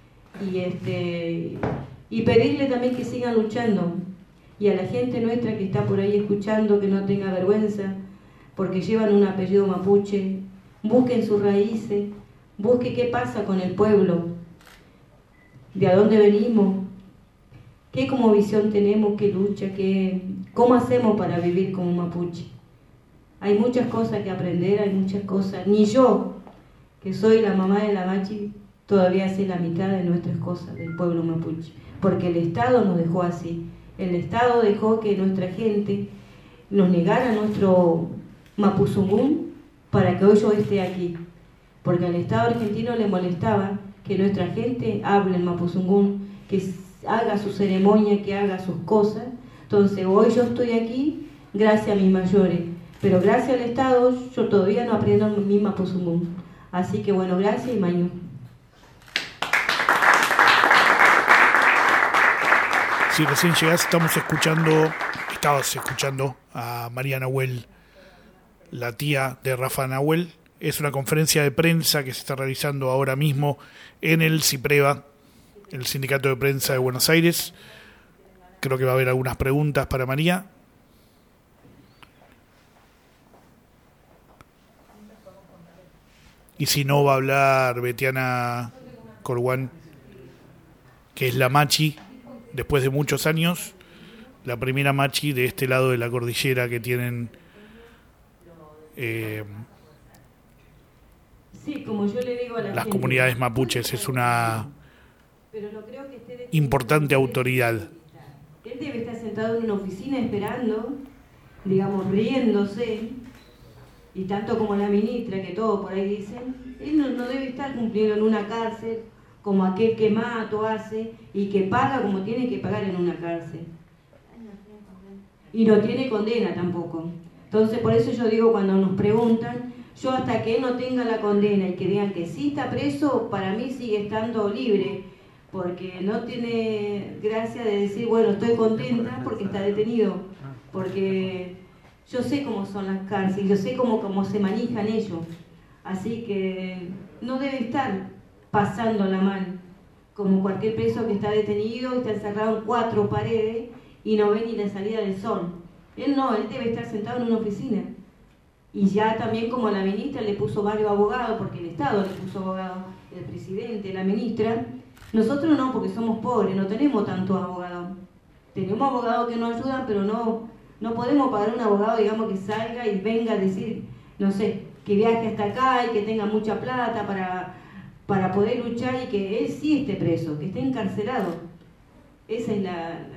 y pedirle también que sigan luchando. Y a la gente nuestra que está por ahí escuchando, que no tenga vergüenza, porque llevan un apellido mapuche, busquen sus raíces, busquen qué pasa con el pueblo, de a dónde venimos, ¿Qué como visión tenemos? ¿Qué lucha? ¿Cómo hacemos para vivir como mapuche? Hay muchas cosas que aprender, hay muchas cosas. Ni yo, que soy la mamá de la Machi, todavía sé la mitad de nuestras cosas del pueblo mapuche. Porque el Estado nos dejó así. El Estado dejó que nuestra gente nos negara nuestro mapuzungún para que hoy yo esté aquí. Porque al Estado argentino le molestaba que nuestra gente hable en mapuzungún, que haga su ceremonia, que haga sus cosas. Entonces hoy yo estoy aquí gracias a mis mayores, pero gracias al Estado yo todavía no aprendo mi mapuzungún. Así que bueno, gracias y mañu. Si recién llegás, estabas escuchando a María Nahuel, la tía de Rafa Nahuel. Es una conferencia de prensa que se está realizando ahora mismo en el CIPREVA, el Sindicato de Prensa de Buenos Aires. Creo que va a haber algunas preguntas para María. Y si no, va a hablar Betiana Corguán, que es la Machi, después de muchos años, la primera Machi de este lado de la cordillera que tienen sí, como yo le digo a las comunidades mapuches. Es una importante autoridad. Él debe estar sentado en una oficina esperando, digamos, riéndose, y tanto como la ministra, que todo por ahí dicen, él no debe estar cumpliendo en una cárcel como aquel que mata o hace y que paga como tiene que pagar en una cárcel. Y no tiene condena tampoco. Entonces, por eso yo digo, cuando nos preguntan, yo hasta que él no tenga la condena y que digan que sí está preso, para mí sigue estando libre, porque no tiene gracia de decir, bueno, estoy contenta porque está detenido, porque yo sé cómo son las cárceles, yo sé cómo se manejan ellos, así que no debe estar pasándola mal, como cualquier preso que está detenido, está encerrado en 4 paredes y no ve ni la salida del sol. Él no, él debe estar sentado en una oficina. Y ya también como la ministra le puso varios abogados, porque el Estado le puso abogados, el presidente, la ministra, nosotros no, porque somos pobres, no tenemos tantos abogados. Tenemos abogados que nos ayudan, pero no podemos pagar un abogado, digamos, que salga y venga a decir, no sé, que viaje hasta acá y que tenga mucha plata para poder luchar y que él sí esté preso, que esté encarcelado. Esa es la...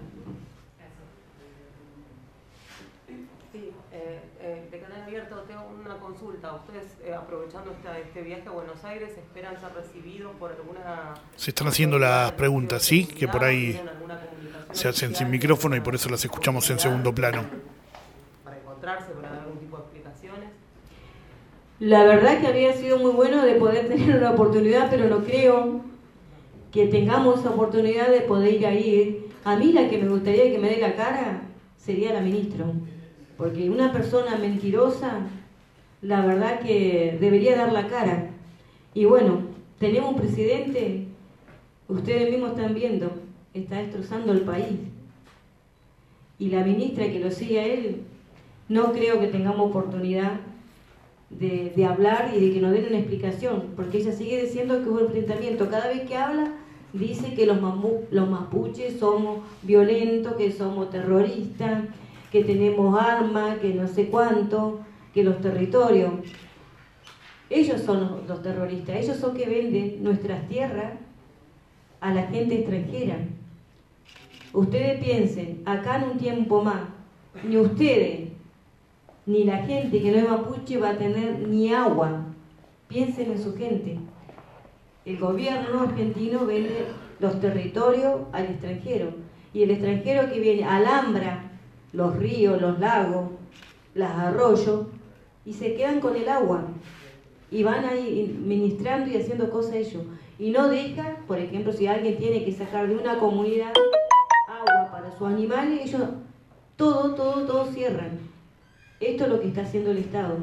De Canal Abierto tengo una consulta. ¿Ustedes, aprovechando este viaje a Buenos Aires, esperan ser recibidos por alguna... Se están haciendo las preguntas, ¿sí? Que por ahí se hacen sin micrófono y por eso las escuchamos en segundo plano. Para encontrarse, para dar algún tipo de explicaciones. La verdad que había sido muy bueno de poder tener una oportunidad, pero no creo que tengamos esa oportunidad de poder ir. A mí la que me gustaría que me dé la cara sería la ministra. Porque una persona mentirosa, la verdad que debería dar la cara. Y bueno, tenemos un presidente, ustedes mismos están viendo, está destrozando el país. Y la ministra que lo sigue a él, no creo que tengamos oportunidad de hablar y de que nos den una explicación. Porque ella sigue diciendo que hubo enfrentamiento. Cada vez que habla, dice que los mapuches somos violentos, que somos terroristas, que tenemos armas, que no sé cuánto, que los territorios. Ellos son los terroristas, ellos son que venden nuestras tierras a la gente extranjera. Ustedes piensen, acá en un tiempo más, ni ustedes, ni la gente que no es mapuche va a tener ni agua. Piensen en su gente. El gobierno argentino vende los territorios al extranjero. Y el extranjero que viene alambra los ríos, los lagos, los arroyos, y se quedan con el agua. Y van ahí ministrando y haciendo cosas ellos. Y no deja, por ejemplo, si alguien tiene que sacar de una comunidad agua para sus animales, ellos todo cierran. Esto es lo que está haciendo el Estado.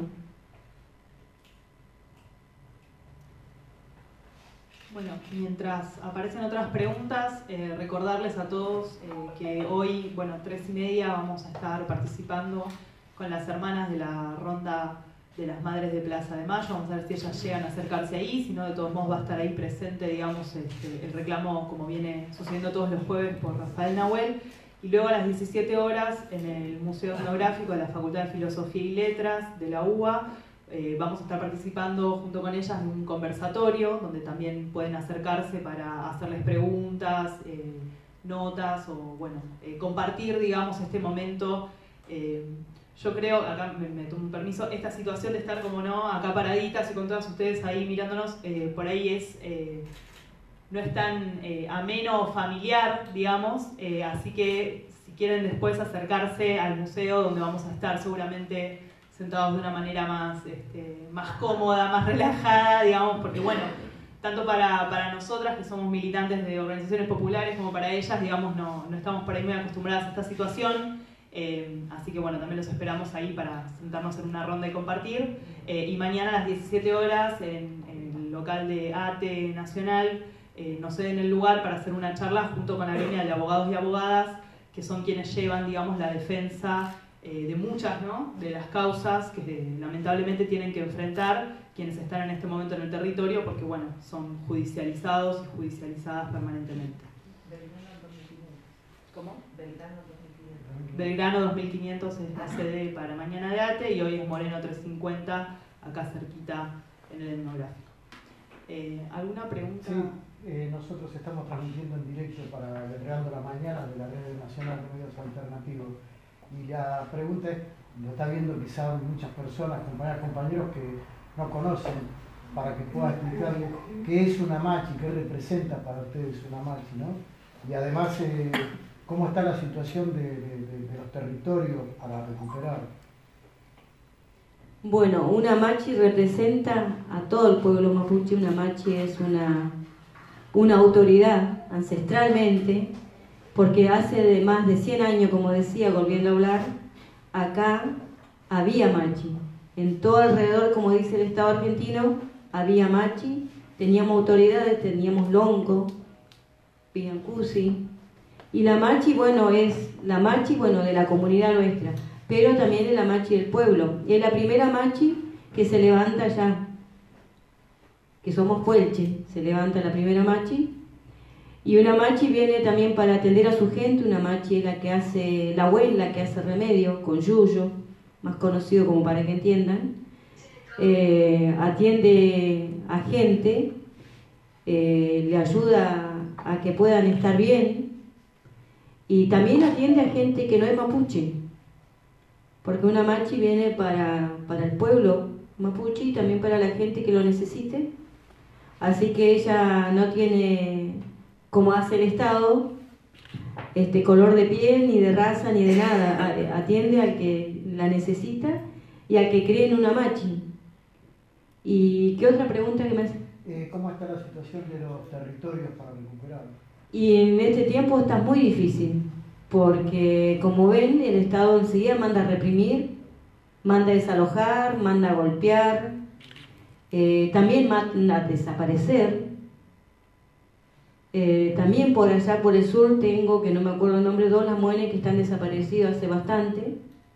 Bueno, mientras aparecen otras preguntas, recordarles a todos que hoy, 3:30, vamos a estar participando con las hermanas de la ronda de las Madres de Plaza de Mayo. Vamos a ver si ellas llegan a acercarse ahí, si no, de todos modos va a estar ahí presente, digamos, el reclamo, como viene sucediendo todos los jueves, por Rafael Nahuel. Y luego a las 17 horas en el Museo Etnográfico de la Facultad de Filosofía y Letras de la UBA, vamos a estar participando junto con ellas en un conversatorio donde también pueden acercarse para hacerles preguntas, notas o bueno, compartir, digamos, este momento. Yo creo, acá me tomo un permiso, esta situación de estar como no acá paraditas y con todas ustedes ahí mirándonos, por ahí no es tan ameno o familiar, digamos, así que si quieren después acercarse al museo donde vamos a estar seguramente sentados de una manera más cómoda, más relajada, digamos, porque bueno, tanto para nosotras que somos militantes de organizaciones populares como para ellas, digamos, no estamos por ahí muy acostumbradas a esta situación, así que bueno, también los esperamos ahí para sentarnos en una ronda y compartir. Y mañana a las 17 horas en el local de ATE Nacional nos ceden el lugar para hacer una charla junto con la gremia de abogados y abogadas, que son quienes llevan, digamos, la defensa de muchas, ¿no?, de las causas que lamentablemente tienen que enfrentar quienes están en este momento en el territorio, porque bueno, son judicializados y judicializadas permanentemente. ¿Cómo? Belgrano 2500 es la sede para mañana de ATE y hoy es Moreno 350, acá cerquita en el etnográfico. ¿Alguna pregunta? Sí, nosotros estamos transmitiendo en directo para Belgrano la Mañana de la Red Nacional de Medios Alternativos. Y la pregunta es, lo está viendo quizás muchas personas, compañeros que no conocen, para que pueda explicarle qué es una machi, qué representa para ustedes una machi, ¿no? Y además, cómo está la situación de los territorios para recuperar. Bueno, una machi representa a todo el pueblo mapuche. Una machi es una autoridad ancestralmente, porque hace de más de 100 años, como decía, volviendo a hablar, acá había machi. En todo alrededor, como dice el Estado argentino, había machi, teníamos autoridades, teníamos lonco, piancusi, y la machi, bueno, es la machi, bueno, de la comunidad nuestra, pero también es la machi del pueblo. Es la primera machi que se levanta allá, que somos puelche, se levanta la primera machi. Y una machi viene también para atender a su gente. Una machi es la que hace, la abuela que hace remedio con yuyo, más conocido como para que entiendan. Atiende a gente, le ayuda a que puedan estar bien, y también atiende a gente que no es mapuche, porque una machi viene para el pueblo mapuche y también para la gente que lo necesite. Así que ella no tiene, como hace el Estado, color de piel, ni de raza, ni de nada. Atiende al que la necesita y al que cree en una machi. ¿Y qué otra pregunta que me hace? ¿Cómo está la situación de los territorios para recuperar? Y en este tiempo está muy difícil, porque como ven, el Estado enseguida manda a reprimir, manda a desalojar, manda a golpear, también manda a desaparecer. También por allá por el sur tengo, que no me acuerdo el nombre, 2 lamuenes que están desaparecidos hace bastante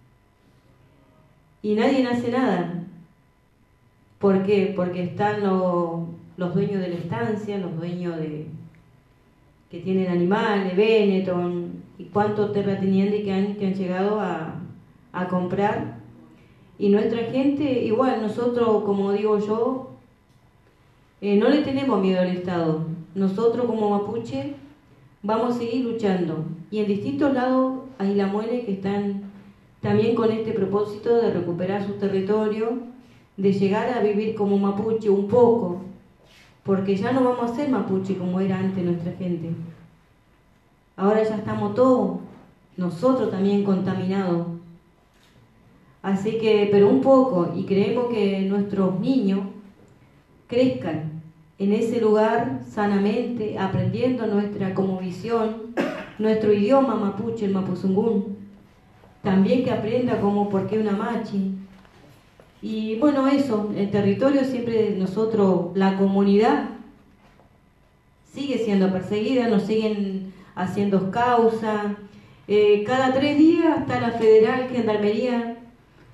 y nadie hace nada. ¿Por qué? Porque están los dueños de la estancia, los dueños que tienen animales, Benetton y cuántos terratenientes que han llegado a comprar. Y nuestra gente, igual, nosotros, como digo yo, no le tenemos miedo al Estado. Nosotros como mapuche vamos a seguir luchando. Y en distintos lados hay lamuenes que están también con este propósito de recuperar su territorio, de llegar a vivir como mapuche un poco, porque ya no vamos a ser mapuche como era antes nuestra gente. Ahora ya estamos todos, nosotros también contaminados. Así que, pero un poco, y creemos que nuestros niños crezcan en ese lugar sanamente, aprendiendo nuestra cosmovisión, nuestro idioma mapuche, el mapuzungún. También que aprenda como por qué una machi. Y bueno, eso, el territorio siempre nosotros, la comunidad, sigue siendo perseguida, nos siguen haciendo causa. Cada 3 días está la Federal Gendarmería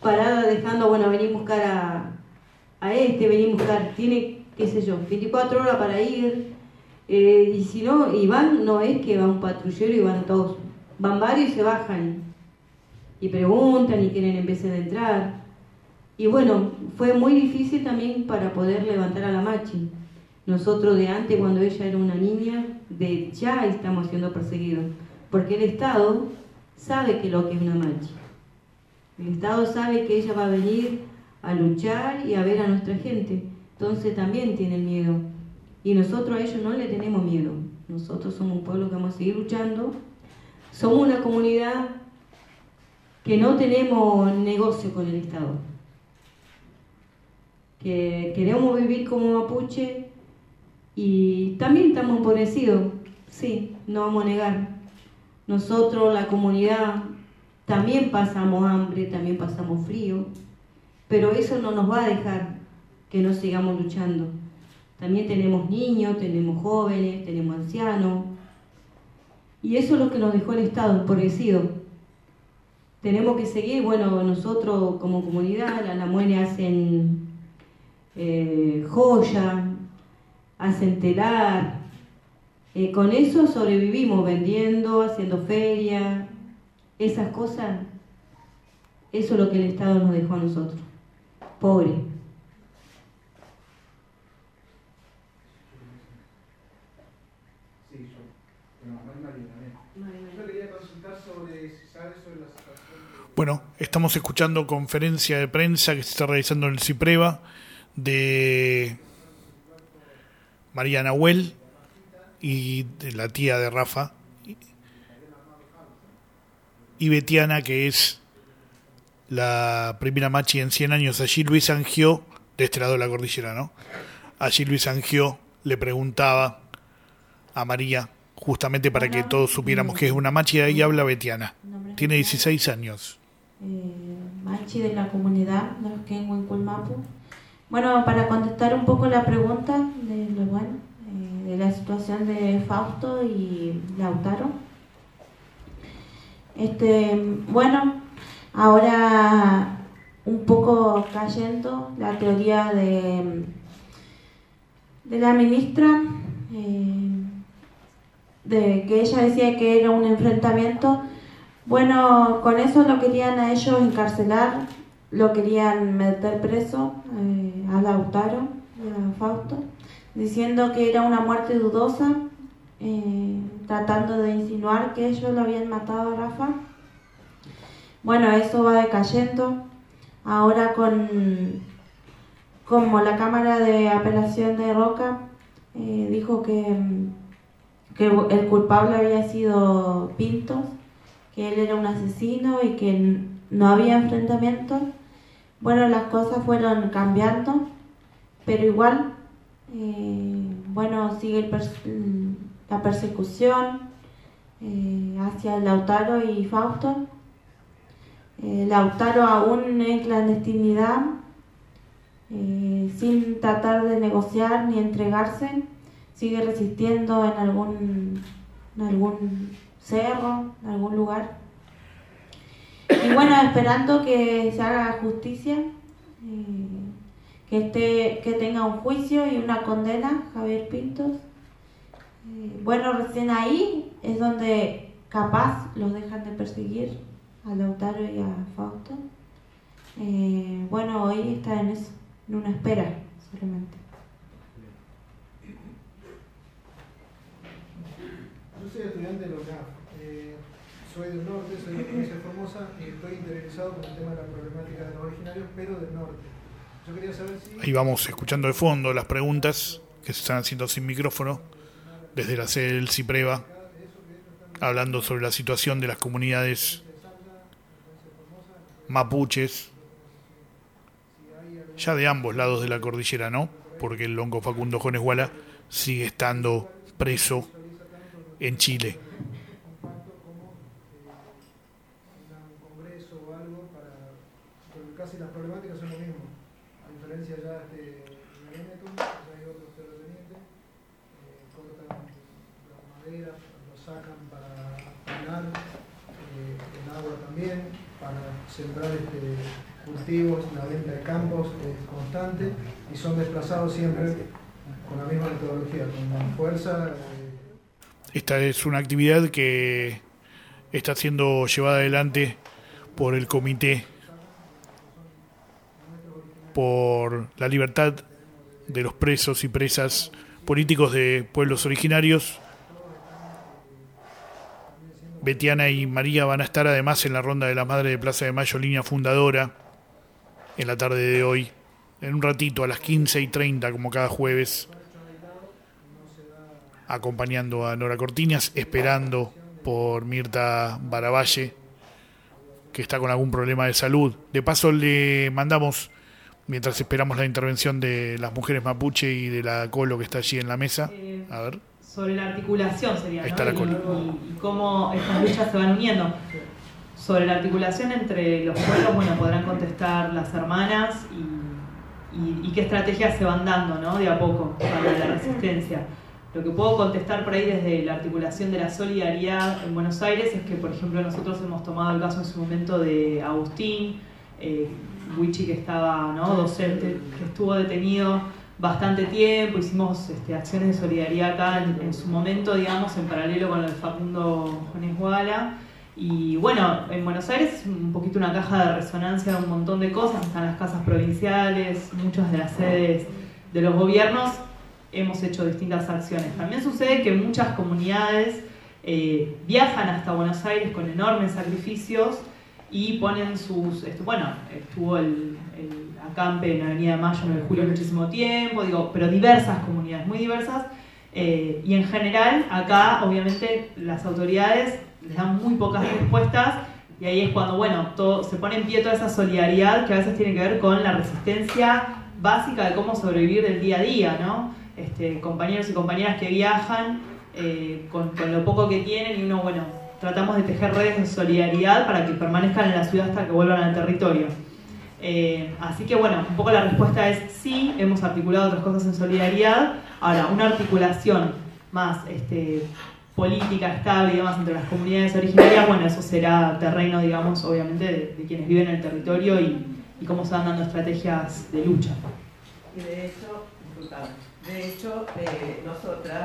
parada dejando, bueno, vení a buscar vení a buscar, tiene, qué sé yo, 24 horas para ir, y si no, y van, no es que va un patrullero y van todos, van varios y se bajan, y preguntan y quieren empezar a entrar, y bueno, fue muy difícil también para poder levantar a la Machi. Nosotros de antes, cuando ella era una niña, ya estamos siendo perseguidos, porque el Estado sabe que lo que es una Machi. El Estado sabe que ella va a venir a luchar y a ver a nuestra gente. Entonces también tienen miedo. Y nosotros a ellos no le tenemos miedo. Nosotros somos un pueblo que vamos a seguir luchando. Somos una comunidad que no tenemos negocio con el Estado. Que queremos vivir como mapuche y también estamos empobrecidos. Sí, no vamos a negar. Nosotros, la comunidad, también pasamos hambre, también pasamos frío, pero eso no nos va a dejar que no sigamos luchando. También tenemos niños, tenemos jóvenes, tenemos ancianos, y eso es lo que nos dejó el Estado, empobrecido. Tenemos que seguir, bueno, nosotros como comunidad, la Muene hacen joya, hacen telar, con eso sobrevivimos, vendiendo, haciendo feria, esas cosas, eso es lo que el Estado nos dejó a nosotros, pobres. Sí, yo quería consultar sobre si sabes sobre la situación de... Bueno, estamos escuchando conferencia de prensa que se está realizando en el CIPREVA de María Nahuel y de la tía de Rafa y Betiana, que es la primera Machi en 100 años. Allí Luis Angió, de este lado de la cordillera, ¿no? Allí Luis Angió le preguntaba a María, justamente para que todos supiéramos que es una Machi, y ahí habla Betiana. Tiene 16 años. Machi de la comunidad de los Kenguinculmapu. Bueno, para contestar un poco la pregunta de la situación de Fausto y Lautaro. Bueno, ahora un poco cayendo la teoría de la ministra, de que ella decía que era un enfrentamiento. Bueno, con eso lo querían a ellos encarcelar, lo querían meter preso a Lautaro y a Fausto, diciendo que era una muerte dudosa, tratando de insinuar que ellos lo habían matado a Rafa. Bueno, eso va decayendo. Ahora como la Cámara de Apelación de Roca dijo que el culpable había sido Pintos, que él era un asesino y que no había enfrentamiento. Bueno, las cosas fueron cambiando, pero igual, bueno, sigue la persecución hacia Lautaro y Fausto. Lautaro aún en clandestinidad, sin tratar de negociar ni entregarse, sigue resistiendo en algún cerro, en algún lugar. Y bueno, esperando que se haga justicia, que tenga un juicio y una condena, Javier Pintos. Bueno, recién ahí es donde capaz los dejan de perseguir a Lautaro y a Fausto. Bueno, hoy está en eso, en una espera solamente. Yo soy estudiante de la UNAF, soy del norte, soy de la provincia de Formosa y estoy interesado con el tema de la problemática de los originarios, pero del norte. Yo quería saber si... Ahí vamos escuchando de fondo las preguntas que se están haciendo sin micrófono desde la sede del CIPREVA, hablando sobre la situación de las comunidades mapuches, ya de ambos lados de la cordillera, ¿no? Porque el lonco Facundo Jones Guala sigue estando preso en Chile. Casi las problemáticas son lo mismo, a diferencia ya de Veneto, ya hay otros terratenientes, cortan la madera, lo sacan para pilar, el agua también, para sembrar cultivos, la venta de campos es constante y son desplazados siempre con la misma metodología, con fuerza. Esta es una actividad que está siendo llevada adelante por el Comité por la Libertad de los Presos y Presas Políticos de Pueblos Originarios. Betiana y María van a estar además en la Ronda de la Madre de Plaza de Mayo, línea fundadora, en la tarde de hoy, en un ratito, a las 15:30, como cada jueves, acompañando a Nora Cortiñas, esperando por Mirta Baravalle, que está con algún problema de salud. De paso le mandamos, mientras esperamos la intervención de las mujeres mapuche y de la Colo que está allí en la mesa, a ver. Sobre la articulación sería, ¿no? Está la Colo. Y cómo estas luchas se van uniendo. Sobre la articulación entre los pueblos, bueno, podrán contestar las hermanas y qué estrategias se van dando, ¿no? De a poco para la resistencia. Lo que puedo contestar por ahí desde la articulación de la solidaridad en Buenos Aires es que, por ejemplo, nosotros hemos tomado el caso en su momento de Agustín, Huichi, que estaba, ¿no? Docente, que estuvo detenido bastante tiempo. Hicimos acciones de solidaridad acá en su momento, digamos, en paralelo con lo de Facundo Jones Guala. Y bueno, en Buenos Aires es un poquito una caja de resonancia de un montón de cosas. Están las casas provinciales, muchas de las sedes de los gobiernos. Hemos hecho distintas acciones. También sucede que muchas comunidades viajan hasta Buenos Aires con enormes sacrificios y ponen sus... bueno, estuvo el acampe en Avenida Mayo, 9 de julio, muchísimo tiempo, pero diversas comunidades, muy diversas. Y en general, acá, obviamente, las autoridades les dan muy pocas respuestas y ahí es cuando, bueno, todo, se pone en pie toda esa solidaridad que a veces tiene que ver con la resistencia básica de cómo sobrevivir del día a día, ¿no? Compañeros y compañeras que viajan con lo poco que tienen y uno, bueno, tratamos de tejer redes de solidaridad para que permanezcan en la ciudad hasta que vuelvan al territorio. Así que bueno, un poco la respuesta es sí, hemos articulado otras cosas en solidaridad. Ahora, una articulación más política, estable y demás entre las comunidades originarias, bueno, eso será terreno, digamos, obviamente, de quienes viven en el territorio y cómo se van dando estrategias de lucha. Y de hecho, nosotras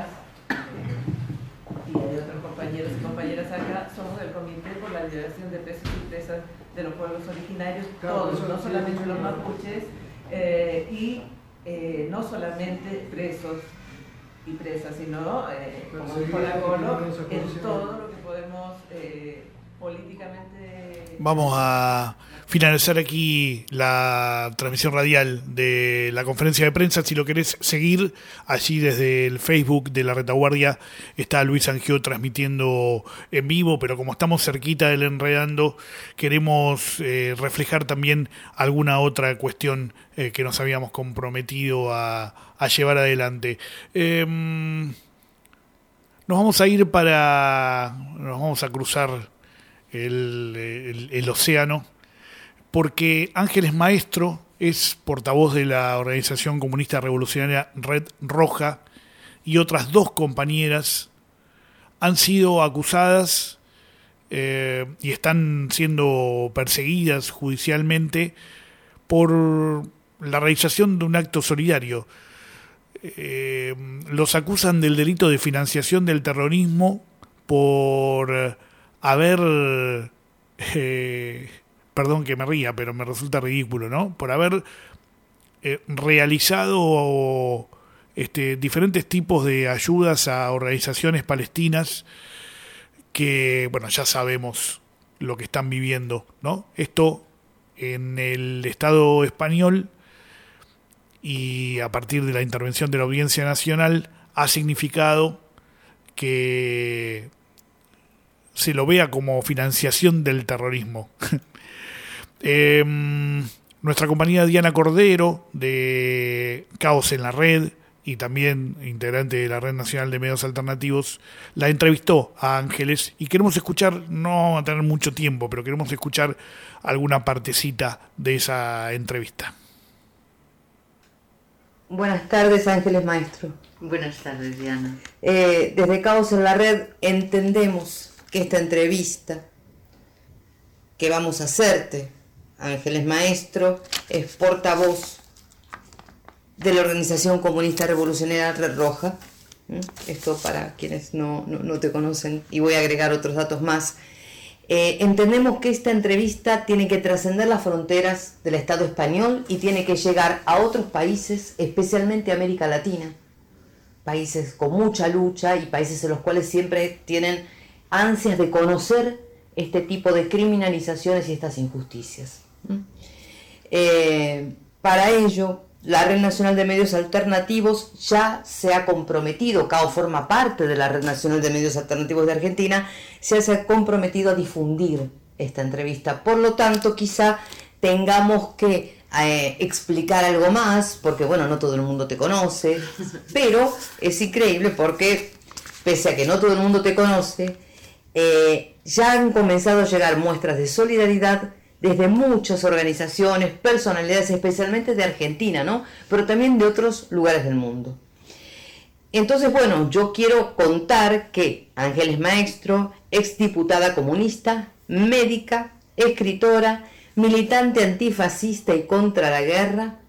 y hay otros compañeros y compañeras acá, somos del Comité por la Liberación de Presos y Presas de los Pueblos Originarios, todos, no solamente los mapuches, y no solamente presos y presas, sino, como dijo la Colo, en todo lo que podemos políticamente... Vamos a finalizar aquí la transmisión radial de la conferencia de prensa. Si lo querés seguir, allí desde el Facebook de La Retaguardia está Luis Angio transmitiendo en vivo, pero como estamos cerquita del Enredando, queremos reflejar también alguna otra cuestión que nos habíamos comprometido a llevar adelante. Nos vamos a cruzar el océano, porque Ángeles Maestro es portavoz de la Organización Comunista Revolucionaria Red Roja y otras dos compañeras han sido acusadas y están siendo perseguidas judicialmente por la realización de un acto solidario. Los acusan del delito de financiación del terrorismo por haber, perdón que me ría, pero me resulta ridículo, ¿no? Por haber realizado diferentes tipos de ayudas a organizaciones palestinas que, bueno, ya sabemos lo que están viviendo, ¿no? Esto en el Estado español y a partir de la intervención de la Audiencia Nacional ha significado que se lo vea como financiación del terrorismo. Nuestra compañera Diana Cordero, de Caos en la Red, y también integrante de la Red Nacional de Medios Alternativos, la entrevistó a Ángeles, y queremos escuchar, no vamos a tener mucho tiempo, pero queremos escuchar alguna partecita de esa entrevista. Buenas tardes, Ángeles Maestro. Buenas tardes, Diana. Desde Caos en la Red entendemos que esta entrevista que vamos a hacerte Ángeles Maestro, es portavoz de la Organización Comunista Revolucionaria Red Roja. Esto para quienes no te conocen, y voy a agregar otros datos más. Entendemos que esta entrevista tiene que trascender las fronteras del Estado español y tiene que llegar a otros países, especialmente América Latina, países con mucha lucha y países en los cuales siempre tienen ansias de conocer este tipo de criminalizaciones y estas injusticias. Para ello, la Red Nacional de Medios Alternativos ya se ha comprometido, CAO forma parte de la Red Nacional de Medios Alternativos de Argentina, se ha comprometido a difundir esta entrevista. Por lo tanto, quizá tengamos que explicar algo más, porque bueno, no todo el mundo te conoce, pero es increíble porque, pese a que no todo el mundo te conoce, ya han comenzado a llegar muestras de solidaridad desde muchas organizaciones, personalidades, especialmente de Argentina, ¿no? Pero también de otros lugares del mundo. Entonces, bueno, yo quiero contar que Ángeles Maestro, exdiputada comunista, médica, escritora, militante antifascista y contra la guerra,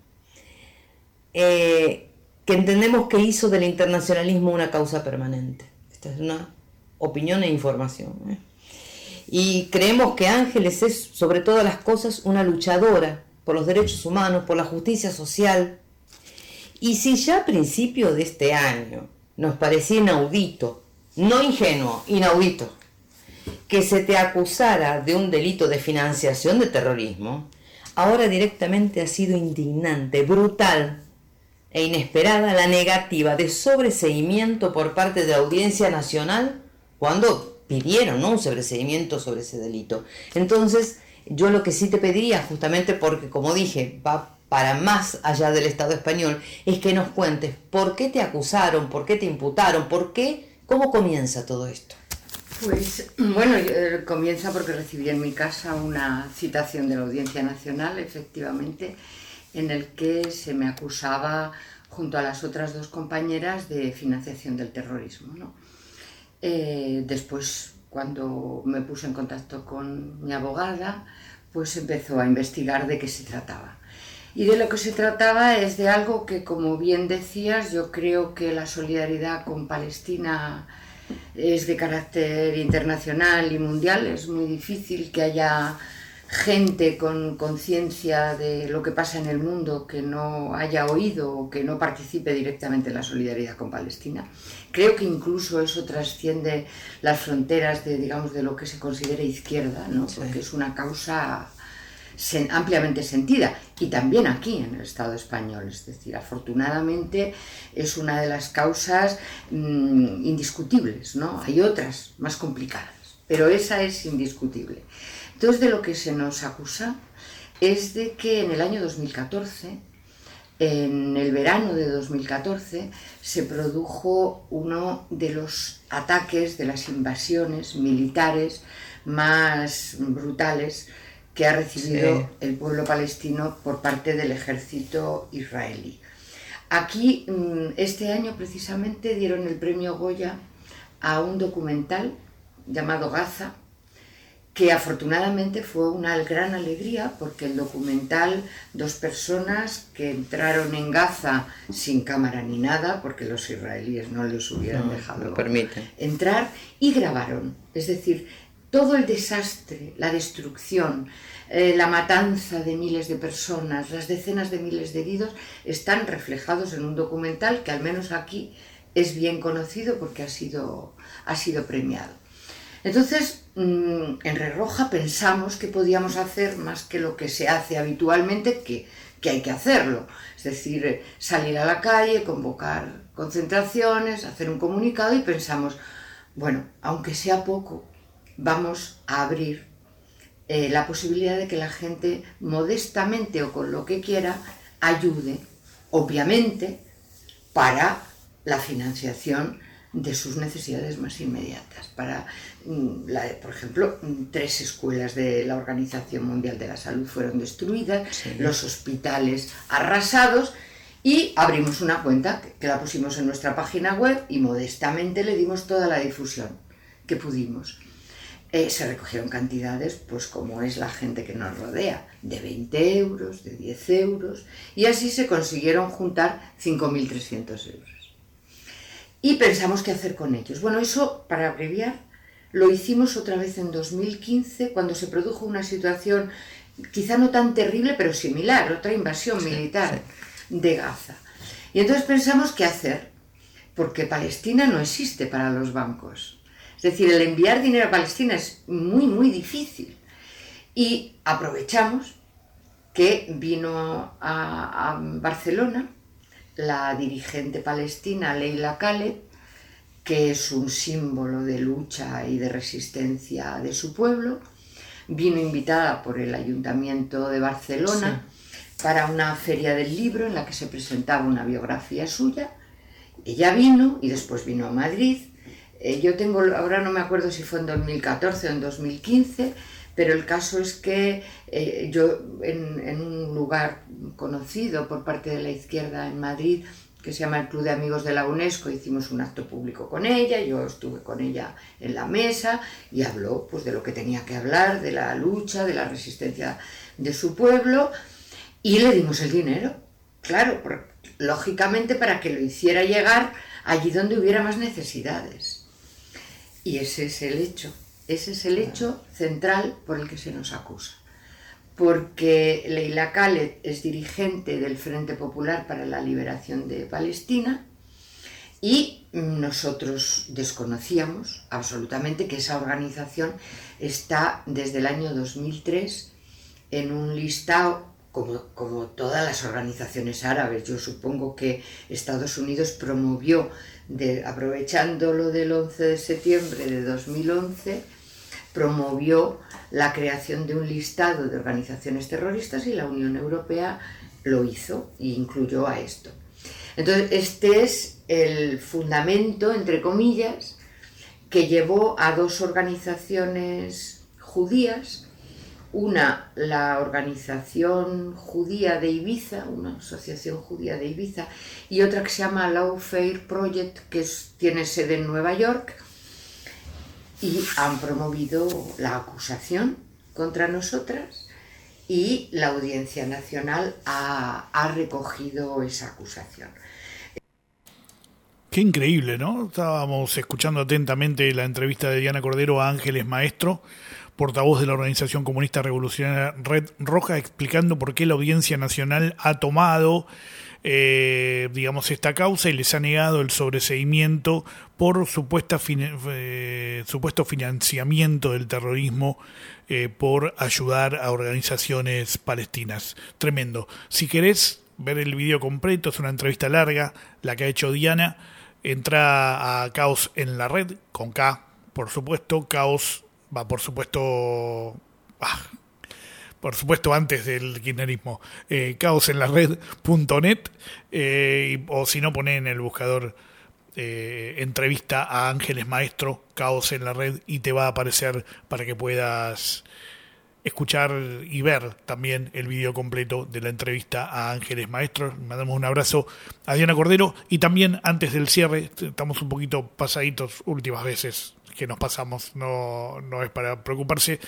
que entendemos que hizo del internacionalismo una causa permanente. Esta es una opinión e información, Y creemos que Ángeles es, sobre todas las cosas, una luchadora por los derechos humanos, por la justicia social. Y si ya a principio de este año nos parecía inaudito, no ingenuo, inaudito, que se te acusara de un delito de financiación de terrorismo, ahora directamente ha sido indignante, brutal e inesperada la negativa de sobreseimiento por parte de la Audiencia Nacional cuando pidieron, ¿no?, un sobreseimiento sobre ese delito. Entonces, yo lo que sí te pediría, justamente porque, como dije, va para más allá del Estado español, es que nos cuentes por qué te acusaron, por qué te imputaron, cómo comienza todo esto. Pues, bueno, comienza porque recibí en mi casa una citación de la Audiencia Nacional, efectivamente, en el que se me acusaba, junto a las otras dos compañeras, de financiación del terrorismo, ¿no? Después, cuando me puse en contacto con mi abogada, pues empezó a investigar de qué se trataba. Y de lo que se trataba es de algo que, como bien decías, yo creo que la solidaridad con Palestina es de carácter internacional y mundial. Es muy difícil que haya gente con conciencia de lo que pasa en el mundo que no haya oído o que no participe directamente en la solidaridad con Palestina. Creo que incluso eso trasciende las fronteras de, digamos, de lo que se considera izquierda, ¿no? Porque es una causa ampliamente sentida, y también aquí en el Estado español. Es decir, afortunadamente es una de las causas indiscutibles, ¿no? Hay otras más complicadas, pero esa es indiscutible. Entonces, de lo que se nos acusa es de que en el año 2014, en el verano de 2014, se produjo uno de los ataques, de las invasiones militares más brutales que ha recibido el pueblo palestino por parte del ejército israelí. Aquí, este año precisamente, dieron el premio Goya a un documental llamado Gaza, que afortunadamente fue una gran alegría, porque el documental, dos personas que entraron en Gaza sin cámara ni nada, porque los israelíes no les hubieran dejado entrar, y grabaron. Es decir, todo el desastre, la destrucción, la matanza de miles de personas, las decenas de miles de heridos, están reflejados en un documental que al menos aquí es bien conocido porque ha sido premiado. Entonces, en Red Roja pensamos que podíamos hacer más que lo que se hace habitualmente, que hay que hacerlo. Es decir, salir a la calle, convocar concentraciones, hacer un comunicado, y pensamos, bueno, aunque sea poco, vamos a abrir la posibilidad de que la gente modestamente o con lo que quiera ayude, obviamente, para la financiación de sus necesidades más inmediatas. Por ejemplo, 3 escuelas de la Organización Mundial de la Salud fueron destruidas, los hospitales arrasados, y abrimos una cuenta que la pusimos en nuestra página web y modestamente le dimos toda la difusión que pudimos. se recogieron cantidades, pues como es la gente que nos rodea, de 20 euros, de 10 euros, y así se consiguieron juntar 5.300 euros. Y pensamos qué hacer con ellos. Bueno, eso, para abreviar, lo hicimos otra vez en 2015, cuando se produjo una situación quizá no tan terrible, pero similar, otra invasión militar de Gaza. Y entonces pensamos qué hacer, porque Palestina no existe para los bancos. Es decir, el enviar dinero a Palestina es muy, muy difícil. Y aprovechamos que vino a Barcelona la dirigente palestina Leila Khaled, que es un símbolo de lucha y de resistencia de su pueblo. Vino invitada por el Ayuntamiento de Barcelona para una feria del libro en la que se presentaba una biografía suya. Ella vino y después vino a Madrid. Yo tengo, ahora no me acuerdo si fue en 2014 o en 2015, pero el caso es que yo en un lugar conocido por parte de la izquierda en Madrid, que se llama el Club de Amigos de la UNESCO, hicimos un acto público con ella, yo estuve con ella en la mesa y habló pues, de lo que tenía que hablar, de la lucha, de la resistencia de su pueblo, y le dimos el dinero, claro, lógicamente para que lo hiciera llegar allí donde hubiera más necesidades. Y ese es el hecho central por el que se nos acusa. Porque Leila Khaled es dirigente del Frente Popular para la Liberación de Palestina y nosotros desconocíamos absolutamente que esa organización está desde el año 2003 en un listado, como todas las organizaciones árabes. Yo supongo que Estados Unidos promovió, aprovechando lo del 11 de septiembre de 2011, promovió la creación de un listado de organizaciones terroristas y la Unión Europea lo hizo e incluyó a esto. Entonces, este es el fundamento, entre comillas, que llevó a dos organizaciones judías, una, la Organización Judía de Ibiza, una asociación judía de Ibiza, y otra que se llama Lawfare Project, que tiene sede en Nueva York, y han promovido la acusación contra nosotras y la Audiencia Nacional ha recogido esa acusación. Qué increíble, ¿no? Estábamos escuchando atentamente la entrevista de Diana Cordero a Ángeles Maestro, portavoz de la Organización Comunista Revolucionaria Red Roja, explicando por qué la Audiencia Nacional ha tomado esta causa y les ha negado el sobreseimiento por supuesto financiamiento del terrorismo por ayudar a organizaciones palestinas. Tremendo. Si querés ver el video completo, es una entrevista larga, la que ha hecho Diana. Entra a Caos en la Red, con K, por supuesto. Caos va, por supuesto antes del kirchnerismo, caosenlared.net, o si no, poné en el buscador entrevista a Ángeles Maestro, Caos en la Red, y te va a aparecer para que puedas escuchar y ver también el video completo de la entrevista a Ángeles Maestro. Mandamos un abrazo a Diana Cordero, y también antes del cierre, estamos un poquito pasaditos, últimas veces que nos pasamos, no es para preocuparse,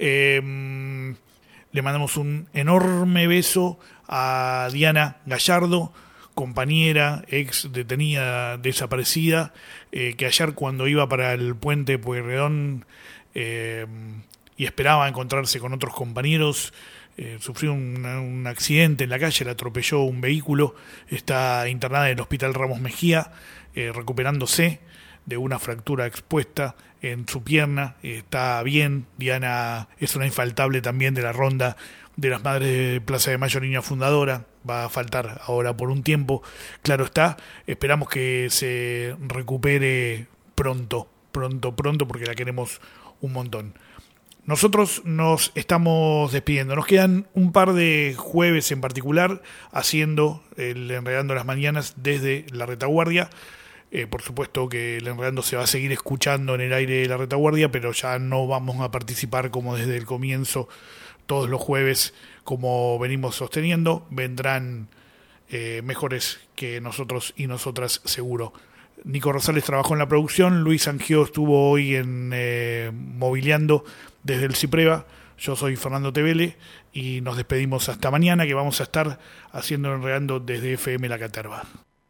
le mandamos un enorme beso a Diana Gallardo, compañera, ex detenida desaparecida, que ayer cuando iba para el puente Pueyrredón y esperaba encontrarse con otros compañeros, sufrió un accidente en la calle, la atropelló un vehículo, está internada en el Hospital Ramos Mejía, recuperándose de una fractura expuesta en su pierna, está bien. Diana es una infaltable también de la ronda de las Madres de Plaza de Mayo, niña fundadora, va a faltar ahora por un tiempo, claro está. Esperamos que se recupere pronto, porque la queremos un montón. Nosotros nos estamos despidiendo, nos quedan un par de jueves en particular haciendo el Enredando las Mañanas desde la retaguardia. Por supuesto que el Enredando se va a seguir escuchando en el aire de la retaguardia, pero ya no vamos a participar como desde el comienzo todos los jueves como venimos sosteniendo. Vendrán mejores que nosotros y nosotras seguro. Nico Rosales trabajó en la producción, Luis Angió estuvo hoy en mobiliando desde el Cipreva. Yo soy Fernando Tevele y nos despedimos hasta mañana, que vamos a estar haciendo Enredando desde FM La Caterva.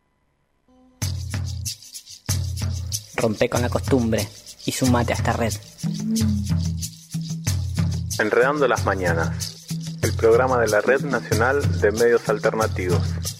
Rompe con la costumbre y sumate a esta red. Enredando las mañanas, el programa de la Red Nacional de Medios Alternativos.